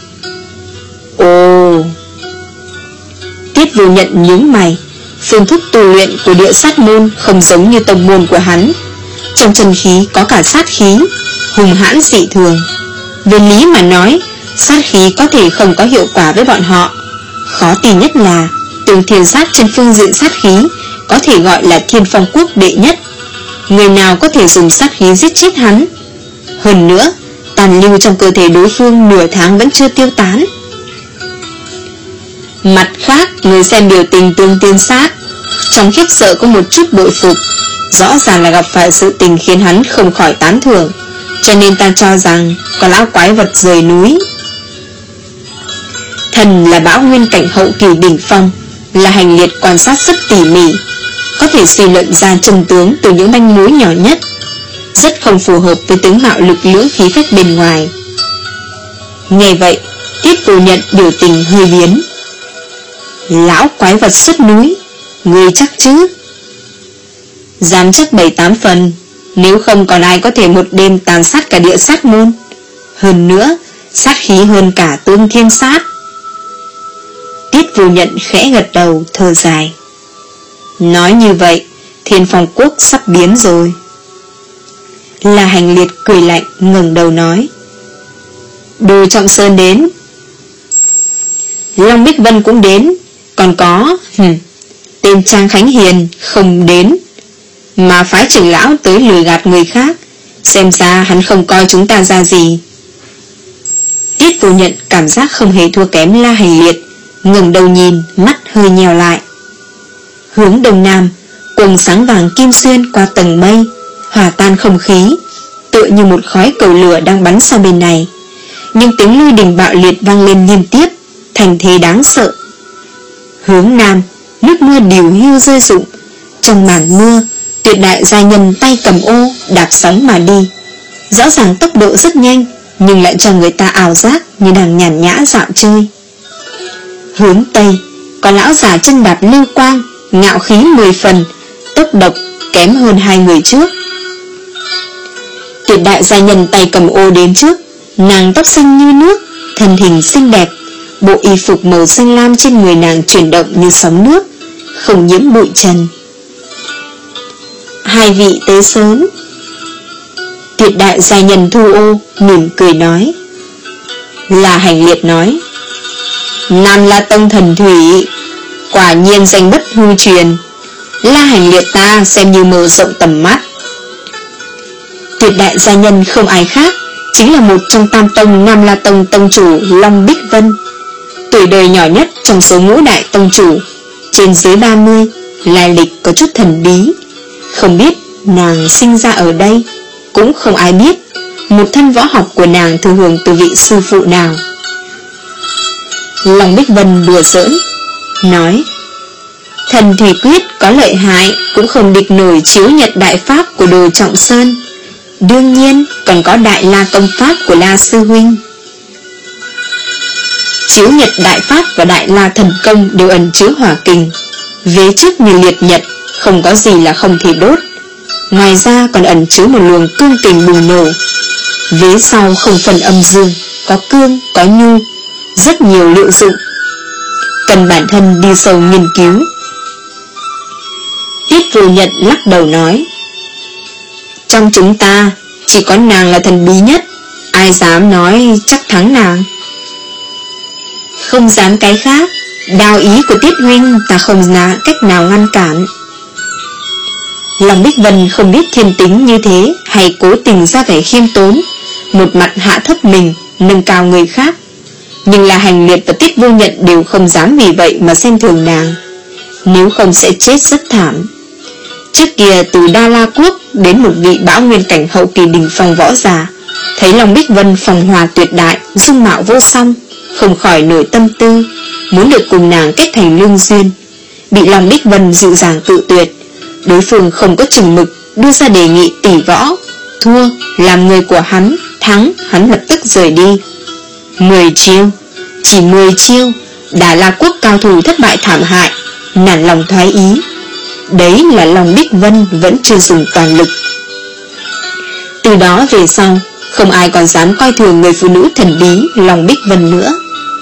Ồ. Tiết Vô Nhận nhướng mày. Phương thức tu luyện của địa sát môn không giống như tông môn của hắn. Trong chân khí có cả sát khí, hùng hãn dị thường. Về lý mà nói, sát khí có thể không có hiệu quả với bọn họ. Khó tin nhất là Tương Thiên Sát trên phương diện sát khí có thể gọi là Thiên Phong Quốc đệ nhất. Người nào có thể dùng sát khí giết chết hắn? Hơn nữa, tàn lưu trong cơ thể đối phương nửa tháng vẫn chưa tiêu tán. Mặt khác, người xem biểu tình Tương Thiên Sát trong khiếp sợ có một chút bội phục. Rõ ràng là gặp phải sự tình khiến hắn không khỏi tán thưởng, cho nên ta cho rằng có lão quái vật rời núi. Thần là bão nguyên cảnh hậu kỳ đỉnh phong, là Hành Liệt quan sát rất tỉ mỉ, có thể suy luận ra chân tướng từ những manh mối nhỏ nhất, rất không phù hợp với tướng mạo lực lưỡng khí phách bên ngoài. Nghe vậy, Tiết Vô Nhận biểu tình hơi biến. Lão quái vật xuất núi, ngươi chắc chứ? Dám chắc bảy tám phần, nếu không còn ai có thể một đêm tàn sát cả địa sát môn. Hơn nữa, sát khí hơn cả Tương Thiên Sát. Tiết Vô Nhận khẽ gật đầu, thở dài. Nói như vậy, Thiên Phong Quốc sắp biến rồi. La Hành Liệt cười lạnh, ngẩng đầu nói: Đồ Trọng Sơn đến, Long Bích Vân cũng đến, còn có hừm, tên Trang Khánh Hiền không đến, mà phái trưởng lão tới lừa gạt người khác. Xem ra hắn không coi chúng ta ra gì. Tiết Vô Nhận cảm giác không hề thua kém La Hành Liệt, ngẩng đầu nhìn, mắt hơi nhèo lại. Hướng đông nam, quầng sáng vàng kim xuyên qua tầng mây, hòa tan không khí, tựa như một khói cầu lửa đang bắn sang bên này. Nhưng tiếng lôi đình bạo liệt vang lên liên tiếp, thành thế đáng sợ. Hướng nam, nước mưa điều hưu rơi rụng. Trong màn mưa, tuyệt đại gia nhân tay cầm ô đạp sóng mà đi. Rõ ràng tốc độ rất nhanh, nhưng lại cho người ta ảo giác như đang nhàn nhã dạo chơi. Hướng tây, có lão già chân đạp lưu quang, ngạo khí mười phần, tốc độc kém hơn hai người trước. Tuyệt đại gia nhân tay cầm ô đến trước, nàng tóc xanh như nước, thân hình xinh đẹp, bộ y phục màu xanh lam trên người nàng chuyển động như sóng nước, không nhiễm bụi trần. Hai vị tế sớm. Tuyệt đại gia nhân thu ô mỉm cười nói. La Hành Liệt nói: Nam La Tông thần thủy, quả nhiên danh bất hư truyền. La Hành Liệt ta xem như mở rộng tầm mắt. Tuyệt đại gia nhân không ai khác, chính là một trong tam tông Nam La Tông tông chủ Long Bích Vân, tuổi đời nhỏ nhất trong số ngũ đại tông chủ, trên dưới ba mươi, lai lịch có chút thần bí. Không biết nàng sinh ra ở đây, cũng không ai biết một thân võ học của nàng thừa hưởng từ vị sư phụ nào. Long Bích Vân đùa giỡn nói: Thần thủy quyết có lợi hại, cũng không địch nổi chiếu nhật đại pháp của Đồ Trọng Sơn. Đương nhiên còn có đại la công pháp của La sư huynh. Chiếu nhật đại pháp và đại la thần công đều ẩn chứa hỏa kình, vế trước như liệt nhật, không có gì là không thể đốt. Ngoài ra còn ẩn chứa một luồng cương kình bùng nổ, vế sau không phần âm dương, có cương, có nhu, rất nhiều liệu dụng, cần bản thân đi sâu nghiên cứu. Tiết Vô Nhận lắc đầu nói: Trong chúng ta chỉ có nàng là thần bí nhất, ai dám nói chắc thắng nàng. không dám cái khác. Đao ý của Tiết huynh ta không là cách nào ngăn cản. Lòng Bích Vân không biết thiên tính như thế hay cố tình ra vẻ khiêm tốn, một mặt hạ thấp mình, nâng cao người khác. Nhưng là Hành Liệt và Tiết Vô Nhận đều không dám vì vậy mà xem thường nàng, nếu không sẽ chết rất thảm. Trước kia từ Đa La Quốc đến một vị bão nguyên cảnh hậu kỳ đỉnh phong võ giả, thấy lòng Bích Vân phong hòa tuyệt đại, dung mạo vô song, không khỏi nổi tâm tư muốn được cùng nàng kết thành lương duyên. Bị lòng Bích Vân dịu dàng tự tuyệt, đối phương không có chừng mực đưa ra đề nghị tỷ võ, thua làm người của hắn, thắng hắn lập tức rời đi. Mười chiêu, chỉ mười chiêu, Đà La Quốc cao thủ thất bại thảm hại, nản lòng thoái ý. Đấy là lòng Bích Vân vẫn chưa dùng toàn lực. Từ đó về sau, không ai còn dám coi thường người phụ nữ thần bí lòng Bích Vân nữa.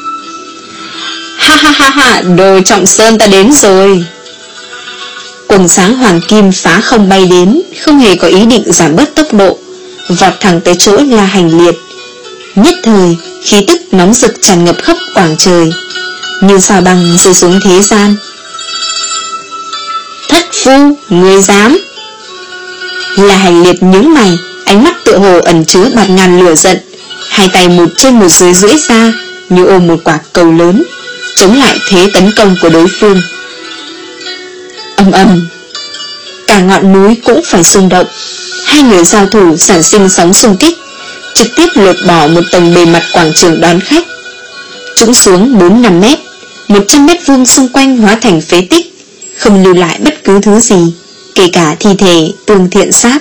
Ha ha ha ha, Đồ Trọng Sơn ta đến rồi. Quầng sáng hoàng kim phá không bay đến, không hề có ý định giảm bớt tốc độ, vọt thẳng tới chỗ La Hành Liệt. Nhất thời, khí tức nóng rực tràn ngập khắp quảng trời, như sao băng rơi xuống thế gian. Thất phu, ngươi dám? La Hành Liệt nhướng mày, ánh mắt tựa hồ ẩn chứa bạt ngàn lửa giận, hai tay một trên một dưới duỗi ra, như ôm một quả cầu lớn, chống lại thế tấn công của đối phương. Ầm ầm, cả ngọn núi cũng phải xung động. Hai người giao thủ sản sinh sóng xung kích, trực tiếp lột bỏ một tầng bề mặt quảng trường đón khách, trũng xuống bốn năm mét, một trăm mét vuông xung quanh hóa thành phế tích, không lưu lại bất cứ thứ gì, kể cả thi thể Tương Thiện Sáp.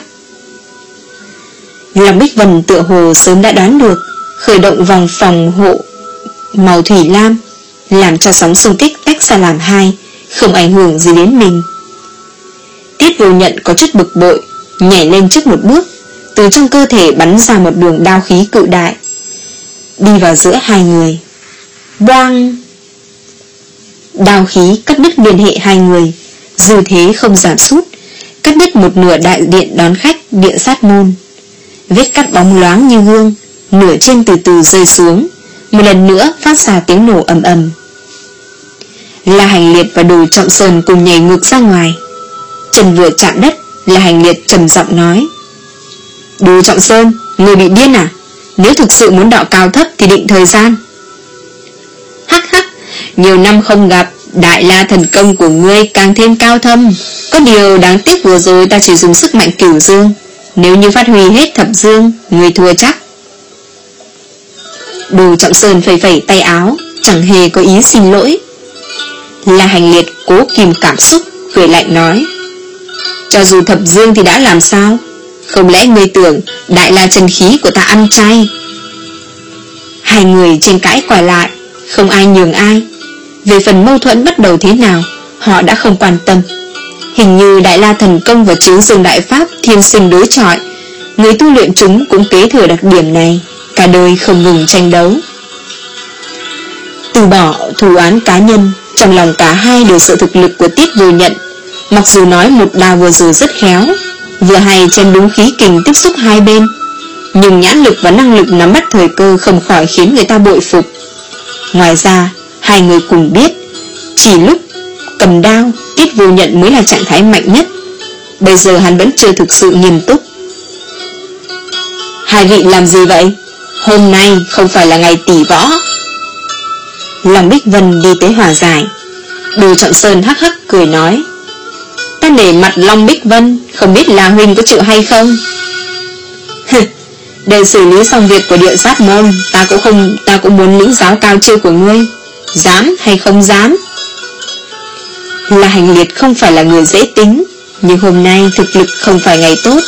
Lòng Bích Vân tựa hồ sớm đã đoán được, khởi động vòng phòng hộ màu thủy lam, làm cho sóng xung kích tách ra làm hai, không ảnh hưởng gì đến mình. Tiết Vô Nhận có chút bực bội, nhảy lên trước một bước, từ trong cơ thể bắn ra một đường đao khí cự đại, đi vào giữa hai người. Đoang! Đao khí cắt đứt liên hệ hai người, dư thế không giảm sút, cắt đứt một nửa đại điện đón khách Địa Sát Môn. Vết cắt bóng loáng như gương, nửa trên từ từ rơi xuống, một lần nữa phát ra tiếng nổ ầm ầm. La Hành Liệt và Đồ Trọng Sơn cùng nhảy ngược ra ngoài. Chân vừa chạm đất, La Hành Liệt trầm giọng nói: Đồ Trọng Sơn, người bị điên à? Nếu thực sự muốn đọ cao thấp thì định thời gian. Hắc hắc, nhiều năm không gặp, Đại La thần công của ngươi càng thêm cao thâm. Có điều đáng tiếc vừa rồi ta chỉ dùng sức mạnh cửu dương, nếu như phát huy hết thập dương, ngươi thua chắc. Đồ Trọng Sơn phẩy phẩy tay áo, chẳng hề có ý xin lỗi. La Hành Liệt cố kìm cảm xúc, cười lạnh nói: Cho dù thập dương thì đã làm sao? Không lẽ ngươi tưởng Đại La chân khí của ta ăn chay? Hai người tranh cãi quay lại, không ai nhường ai. Về phần mâu thuẫn bắt đầu thế nào, họ đã không quan tâm. Hình như Đại La thần công và Chiếu Dương Đại Pháp thiên sinh đối chọi, người tu luyện chúng cũng kế thừa đặc điểm này, cả đời không ngừng tranh đấu. Từ bỏ thù oán cá nhân, trong lòng cả hai đều sợ thực lực của Tiết Vô Nhận. Mặc dù nói một đao vừa rồi rất khéo, vừa hay chém đúng khí kình tiếp xúc hai bên, nhưng nhãn lực và năng lực nắm bắt thời cơ không khỏi khiến người ta bội phục. Ngoài ra, hai người cùng biết, chỉ lúc cầm đao, Tiết Vô Nhận mới là trạng thái mạnh nhất. Bây giờ hắn vẫn chưa thực sự nghiêm túc. Hai vị làm gì vậy? Hôm nay không phải là ngày tỷ võ. Lòng Bích Vân đi tới hòa giải. Đồ Trọng Sơn hắc hắc cười nói: Ta để mặt Long Bích Vân, không biết là huynh có chịu hay không? Để xử lý xong việc của Địa Sát Môn, ta cũng không, ta cũng muốn lĩnh giáo cao chiêu của ngươi. Dám hay không dám? La Hành Liệt không phải là người dễ tính, nhưng hôm nay thực lực không phải ngày tốt.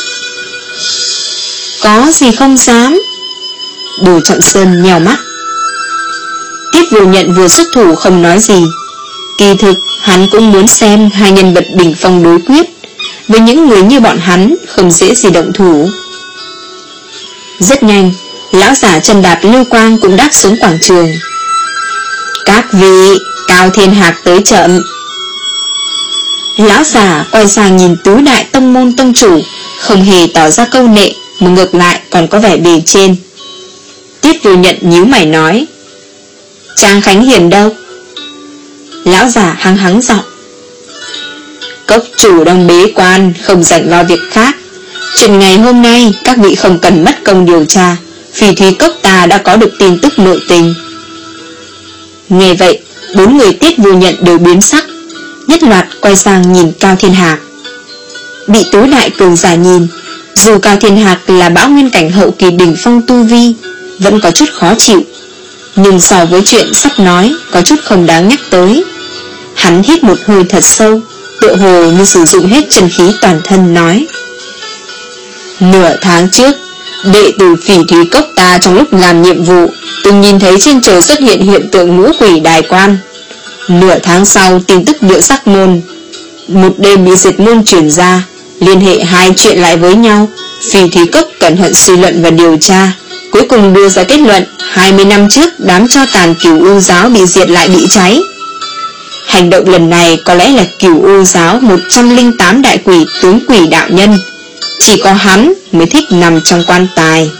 Có gì không dám? Đồ Trọng Sơn nhèo mắt. Tiết Vô Nhận vừa xuất thủ không nói gì. Kỳ thực hắn cũng muốn xem hai nhân vật đỉnh phong đối quyết. Với những người như bọn hắn không dễ gì động thủ. Rất nhanh, lão giả chân đạp lưu quang cũng đáp xuống quảng trường. Các vị, Cao Thiên Hạc tới chậm. Lão giả quay sang nhìn tứ đại tông môn tông chủ, không hề tỏ ra câu nệ, mà ngược lại còn có vẻ bề trên. Tiết Vô Nhận nhíu mày nói: Trang Khánh Hiền đâu? Lão già hắng hắng giọng. Cốc chủ đang bế quan, không rảnh lo việc khác. Chuyện ngày hôm nay các vị không cần mất công điều tra, Phỉ Thúy Cốc ta đã có được tin tức nội tình. Nghe vậy, bốn người Tiết Vô Nhận đều biến sắc, nhất loạt quay sang nhìn Cao Thiên Hạc. Bị tứ đại cường giả nhìn, dù Cao Thiên Hạc là bão nguyên cảnh hậu kỳ đỉnh phong tu vi, vẫn có chút khó chịu, nhưng so với chuyện sắp nói có chút không đáng nhắc tới. Hắn hít một hơi thật sâu, tựa hồ như sử dụng hết chân khí toàn thân nói: Nửa tháng trước, đệ tử Phỉ Thúy Cốc ta trong lúc làm nhiệm vụ từng nhìn thấy trên trời xuất hiện hiện tượng ngũ quỷ đài quan. Nửa tháng sau, tin tức Địa Sắc Môn một đêm bị diệt môn truyền ra, liên hệ hai chuyện lại với nhau. Phỉ Thúy Cốc cẩn thận suy luận và điều tra, cuối cùng đưa ra kết luận hai mươi năm trước đám tro tàn Cửu U giáo bị diệt lại bị cháy. Hành động lần này có lẽ là Cửu U giáo một trăm lẻ tám đại quỷ tướng quỷ đạo nhân, chỉ có hắn mới thích nằm trong quan tài.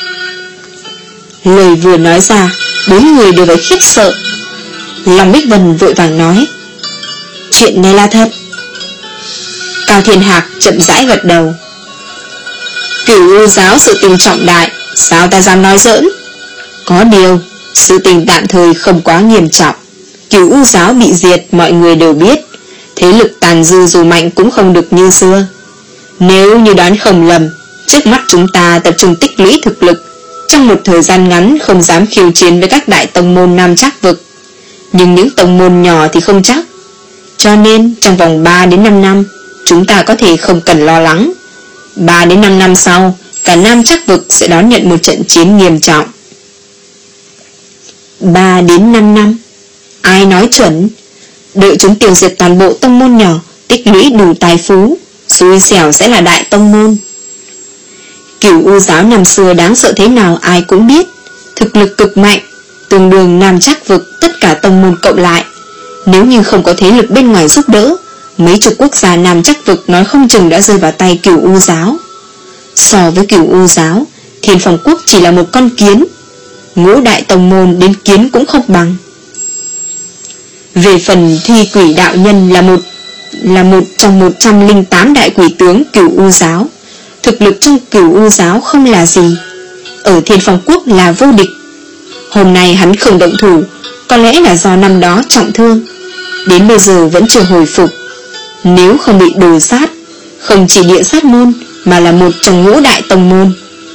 Lời vừa nói ra, bốn người đều phải khiếp sợ. Long Bích Vân vội vàng nói: Chuyện này là thật. Cao Thiên Hạc chậm rãi gật đầu. Cửu U giáo sự tình trọng đại, sao ta dám nói giỡn. Có điều, sự tình tạm thời không quá nghiêm trọng. Cửu U giáo bị diệt mọi người đều biết, thế lực tàn dư dù mạnh cũng không được như xưa. Nếu như đoán không lầm, trước mắt chúng ta tập trung tích lũy thực lực, trong một thời gian ngắn không dám khiêu chiến với các đại tông môn Nam Trác vực. Nhưng những tông môn nhỏ thì không chắc. Cho nên trong vòng ba đến năm năm, chúng ta có thể không cần lo lắng. ba đến năm năm sau, cả Nam Trác vực sẽ đón nhận một trận chiến nghiêm trọng. ba đến năm năm? Ai nói chuẩn? Đợi chúng tiêu diệt toàn bộ tông môn nhỏ, tích lũy đủ tài phú, xui xẻo sẽ là đại tông môn. Cửu U giáo năm xưa đáng sợ thế nào ai cũng biết, thực lực cực mạnh, tương đương Nam Trác vực tất cả tông môn cộng lại. Nếu như không có thế lực bên ngoài giúp đỡ, mấy chục quốc gia Nam Trác vực nói không chừng đã rơi vào tay Cửu U giáo. So với Cửu U giáo, Thiên Phong quốc chỉ là một con kiến, ngũ đại tông môn đến kiến cũng không bằng. Về phần Thi Quỷ đạo nhân là một là một trong một trăm lẻ tám đại quỷ tướng Cửu U giáo, thực lực trong Cửu U giáo không là gì, ở Thiên Phong quốc là vô địch. Hôm nay hắn không động thủ, có lẽ là do năm đó trọng thương, đến bây giờ vẫn chưa hồi phục. Nếu không bị đồ sát, không chỉ Địa Sát môn mà là một trong ngũ đại tông môn.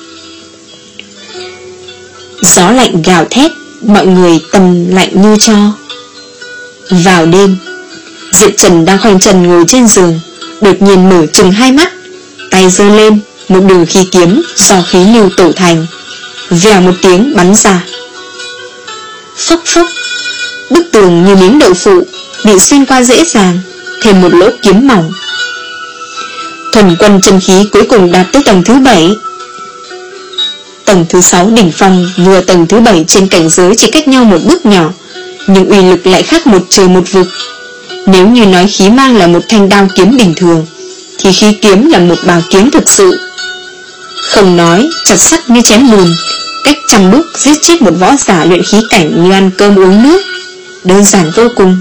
Gió lạnh gào thét, mọi người tâm lạnh như tro. Vào đêm, Diệp Trần đang khoanh chân ngồi trên giường, đột nhiên mở trừng hai mắt, tay giơ lên, một đường khí kiếm do khí lưu tổ thành, vèo một tiếng bắn ra. Phốc phốc, bức tường như miếng đậu phụ bị xuyên qua dễ dàng, thêm một lỗ kiếm mỏng. Thuần quân chân khí cuối cùng đạt tới tầng thứ bảy. Tầng thứ sáu đỉnh phong vừa tầng thứ bảy trên cảnh giới chỉ cách nhau một bước nhỏ, nhưng uy lực lại khác một trời một vực. Nếu như nói khí mang là một thanh đao kiếm bình thường, thì khí kiếm là một bảo kiếm thực sự. Không nói chặt sắt như chém bùn, cách trăm bước giết chết một võ giả luyện khí cảnh như ăn cơm uống nước, đơn giản vô cùng.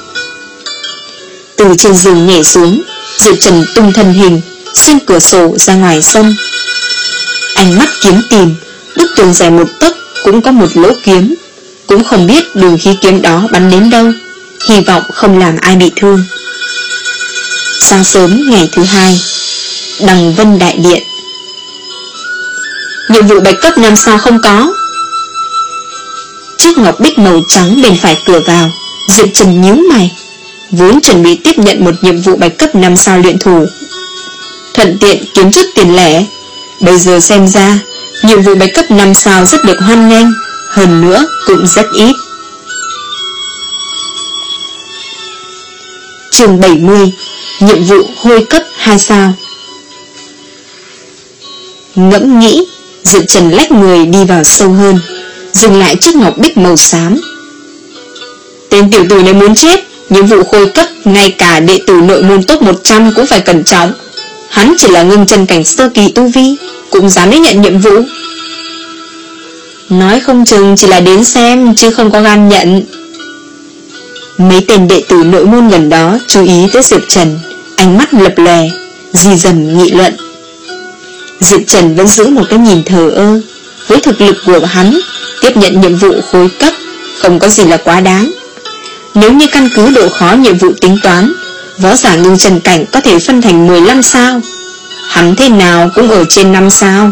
Từ trên giường nhảy xuống, Diệp Trần tung thân hình xuyên cửa sổ ra ngoài sân. Ánh mắt kiếm tìm, bức tường dài một tấc cũng có một lỗ kiếm, cũng không biết đường khí kiếm đó bắn đến đâu, hy vọng không làm ai bị thương. Sáng sớm ngày thứ hai, Đằng Vân Đại Điện. Nhiệm vụ bạch cấp năm sao không có. Chiếc ngọc bích màu trắng bên phải cửa vào, Diệp Trần nhíu mày, vốn chuẩn bị tiếp nhận một nhiệm vụ bạch cấp năm sao luyện thủ, thuận tiện kiếm chút tiền lẻ. Bây giờ xem ra, nhiệm vụ bạch cấp năm sao rất được hoan nghênh, hơn nữa cũng rất ít. Chương bảy mươi, nhiệm vụ hôi cấp hai sao. Ngẫm nghĩ, Diệp Trần lách người đi vào sâu hơn, dừng lại trước ngọc bích màu xám. Tên tiểu tử này muốn chết, nhiệm vụ khôi cấp ngay cả đệ tử nội môn top một trăm cũng phải cẩn trọng. Hắn chỉ là ngưng chân cảnh sơ kỳ tu vi, cũng dám đến nhận nhiệm vụ. Nói không chừng chỉ là đến xem chứ không có gan nhận. Mấy tên đệ tử nội môn gần đó chú ý tới Diệp Trần, ánh mắt lập lòe, rì rầm nghị luận. Diệp Trần vẫn giữ một cái nhìn thờ ơ. Với thực lực của hắn, tiếp nhận nhiệm vụ khối cấp không có gì là quá đáng. Nếu như căn cứ độ khó nhiệm vụ tính toán, võ giả ngưng chân cảnh có thể phân thành mười lăm sao, hắn thế nào cũng ở trên năm sao.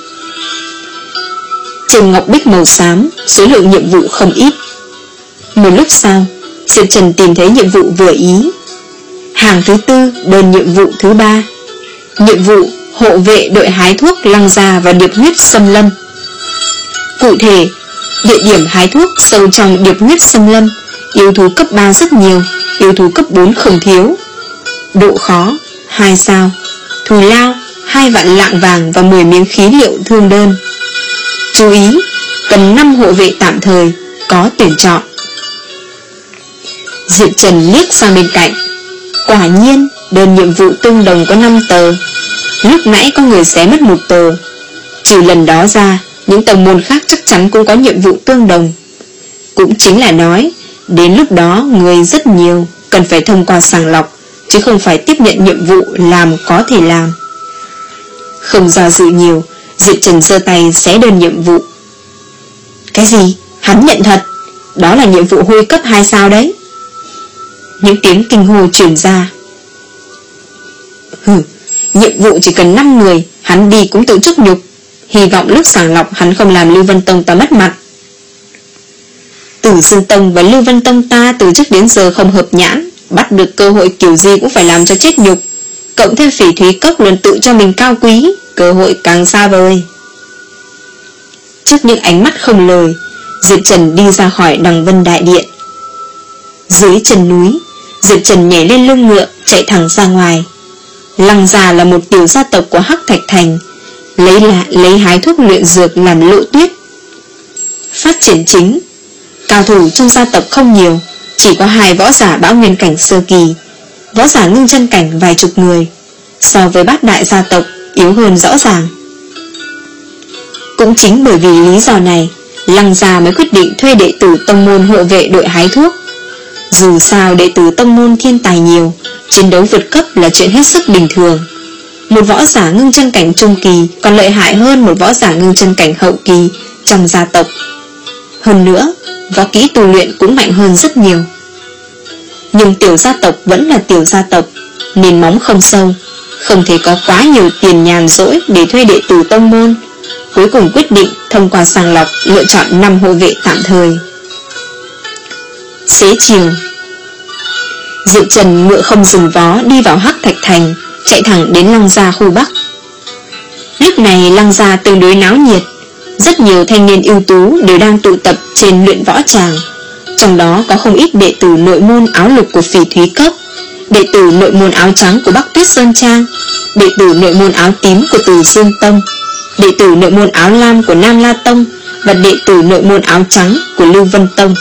Trên ngọc bích màu xám, số lượng nhiệm vụ không ít. Một lúc sau, Diệp Trần tìm thấy nhiệm vụ vừa ý. Hàng thứ tư, đơn nhiệm vụ thứ ba. Nhiệm vụ hộ vệ đội hái thuốc Lăng Gia và Điệp Huyết Xâm Lâm. Cụ thể, địa điểm hái thuốc sâu trong Điệp Huyết Xâm Lâm, yêu thú cấp ba rất nhiều, yêu thú cấp bốn không thiếu. Độ khó hai sao, thù lao hai vạn lạng vàng và mười miếng khí liệu thương đơn. Chú ý, cần năm hộ vệ tạm thời, có tuyển chọn. Diệp Trần liếc sang bên cạnh. Quả nhiên, đơn nhiệm vụ tương đồng có năm tờ. Lúc nãy có người xé mất một tờ. Trừ lần đó ra, những tông môn khác chắc chắn cũng có nhiệm vụ tương đồng. Cũng chính là nói, đến lúc đó người rất nhiều, cần phải thông qua sàng lọc, chứ không phải tiếp nhận nhiệm vụ làm có thể làm. Không do dự nhiều, Diệp Trần giơ tay xé đơn nhiệm vụ. Cái gì? Hắn nhận thật? Đó là nhiệm vụ hôi cấp hai sao đấy. Những tiếng kinh hô truyền ra. Hừ, nhiệm vụ chỉ cần năm người, hắn đi cũng tự chuốc nhục. Hy vọng lúc sàng lọc hắn không làm Lưu Vân Tông ta mất mặt. Tử Dương Tông và Lưu Vân Tông ta từ trước đến giờ không hợp nhãn, bắt được cơ hội kiểu gì cũng phải làm cho chết nhục. Cộng thêm Phỉ Thúy Cốc luôn tự cho mình cao quý, cơ hội càng xa vời. Trước những ánh mắt không lời, Diệp Trần đi ra khỏi Đằng Vân Đại Điện. Dưới chân núi, Diệp Trần nhảy lên lưng ngựa, chạy thẳng ra ngoài. Lăng Gia là một tiểu gia tộc của Hắc Thạch Thành, lấy là lấy hái thuốc luyện dược làm lộ tuyết. Phát triển chính, cao thủ trong gia tộc không nhiều, chỉ có hai võ giả bão nguyên cảnh sơ kỳ, võ giả ngưng chân cảnh vài chục người, so với bát đại gia tộc yếu hơn rõ ràng. Cũng chính bởi vì lý do này, Lăng Gia mới quyết định thuê đệ tử tông môn hộ vệ đội hái thuốc. Dù sao đệ tử tông môn thiên tài nhiều, chiến đấu vượt cấp là chuyện hết sức bình thường. Một võ giả ngưng chân cảnh trung kỳ còn lợi hại hơn một võ giả ngưng chân cảnh hậu kỳ trong gia tộc. Hơn nữa, võ kỹ tu luyện cũng mạnh hơn rất nhiều. Nhưng tiểu gia tộc vẫn là tiểu gia tộc, nền móng không sâu, không thể có quá nhiều tiền nhàn rỗi để thuê đệ tử tông môn. Cuối cùng quyết định thông qua sàng lọc lựa chọn năm hộ vệ tạm thời. Xế chiều, Diệp Trần ngựa không dừng vó đi vào Hắc Thạch Thành, chạy thẳng đến Lăng Gia khu Bắc. Lúc này Lăng Gia tương đối náo nhiệt, rất nhiều thanh niên ưu tú đều đang tụ tập trên luyện võ tràng. Trong đó có không ít đệ tử nội môn áo lục của Phỉ Thúy Cốc, đệ tử nội môn áo trắng của Bắc Tuyết Sơn Trang, đệ tử nội môn áo tím của Tử Dương Tông, đệ tử nội môn áo lam của Nam La Tông và đệ tử nội môn áo trắng của Lưu Vân Tông.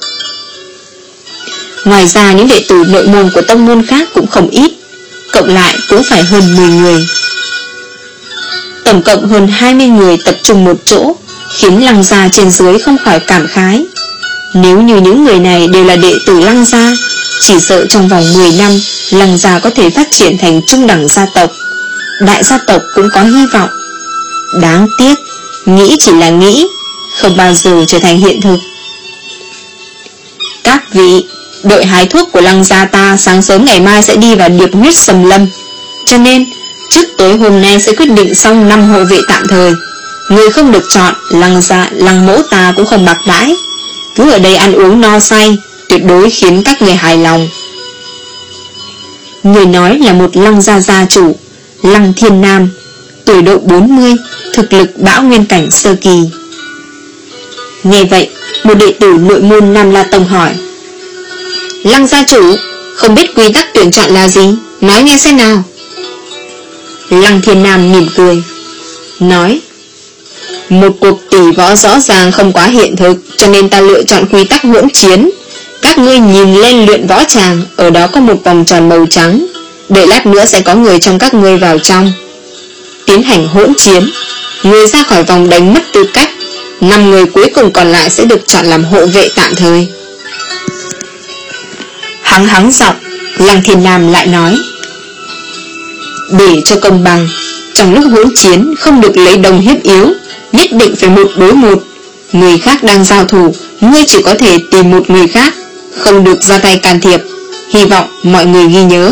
Ngoài ra những đệ tử nội môn của tông môn khác cũng không ít, cộng lại cũng phải hơn mười người. Tổng cộng hơn hai mươi người tập trung một chỗ, khiến Lăng Gia trên dưới không khỏi cảm khái. Nếu như những người này đều là đệ tử Lăng Gia, chỉ sợ trong vòng mười năm Lăng Gia có thể phát triển thành trung đẳng gia tộc, đại gia tộc cũng có hy vọng. Đáng tiếc, nghĩ chỉ là nghĩ, không bao giờ trở thành hiện thực. Các vị, đội hái thuốc của Lăng Gia ta sáng sớm ngày mai sẽ đi vào Điệp Huyết Xâm Lâm, cho nên trước tối hôm nay sẽ quyết định xong năm hộ vệ tạm thời. Người không được chọn, Lăng Gia, Lăng mẫu ta cũng không bạc đãi, cứ ở đây ăn uống no say, tuyệt đối khiến các người hài lòng. Người nói là một Lăng Gia gia chủ, Lăng Thiên Nam, tuổi độ bốn mươi, thực lực bão nguyên cảnh sơ kỳ. Nghe vậy, một đệ tử nội môn Nam La Tông hỏi: Lăng gia chủ, không biết quy tắc tuyển chọn là gì, nói nghe xem nào. Lăng Thiên Nam mỉm cười, nói: một cuộc tỷ võ rõ ràng không quá hiện thực, cho nên ta lựa chọn quy tắc hỗn chiến. Các ngươi nhìn lên luyện võ tràng, ở đó có một vòng tròn màu trắng, đợi lát nữa sẽ có người trong các ngươi vào trong, tiến hành hỗn chiến. Người ra khỏi vòng đánh mất tư cách, năm người cuối cùng còn lại sẽ được chọn làm hộ vệ tạm thời. Hắng hắng giọng, Lăng Thiên Nam lại nói: để cho công bằng, trong lúc hỗn chiến không được lấy đồng hiếp yếu, nhất định phải một đối một. Người khác đang giao thủ, ngươi chỉ có thể tìm một người khác, không được ra tay can thiệp. Hy vọng mọi người ghi nhớ.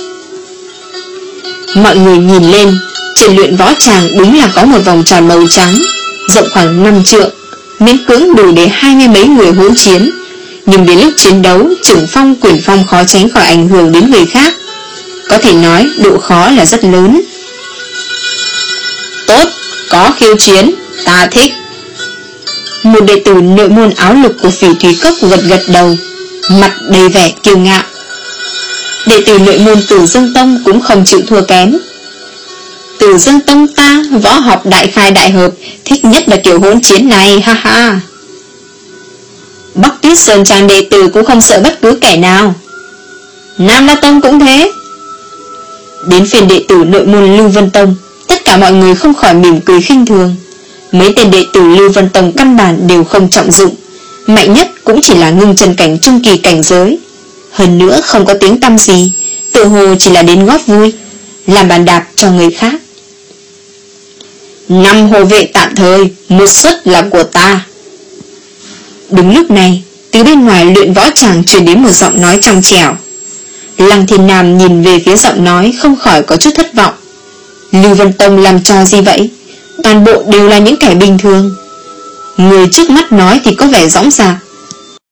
Mọi người nhìn lên, trên luyện võ tràng đúng là có một vòng tròn màu trắng, rộng khoảng năm trượng, miễn cưỡng đủ để hai mươi mấy người hỗn chiến. Nhưng đến lúc chiến đấu, trưởng phong quyền phong khó tránh khỏi ảnh hưởng đến người khác. Có thể nói độ khó là rất lớn. Tốt, có khiêu chiến, ta thích. Một đệ tử nội môn áo lục của Phỉ Thúy Cốc gật gật đầu, mặt đầy vẻ kiêu ngạo. Đệ tử nội môn Tử Dương Tông cũng không chịu thua kém. Tử Dương Tông ta võ học đại khai đại hợp, thích nhất là kiểu hỗn chiến này, ha ha. Bắc Tuyết Sơn Trang đệ tử cũng không sợ bất cứ kẻ nào. Nam La Tông cũng thế. Đến phiên đệ tử nội môn Lưu Vân Tông, tất cả mọi người không khỏi mỉm cười khinh thường. Mấy tên đệ tử Lưu Vân Tông căn bản đều không trọng dụng, mạnh nhất cũng chỉ là ngưng chân cảnh trung kỳ cảnh giới. Hơn nữa không có tiếng tăm gì, tự hồ chỉ là đến góp vui, làm bàn đạp cho người khác. Năm hộ vệ tạm thời, một suất là của ta. Đúng lúc này, từ bên ngoài luyện võ tràng truyền đến một giọng nói trong trẻo. Lăng Thiên Nam nhìn về phía giọng nói, không khỏi có chút thất vọng. Lưu Vân Tông làm trò gì vậy? Toàn bộ đều là những kẻ bình thường. Người trước mắt nói thì có vẻ dõng dạc,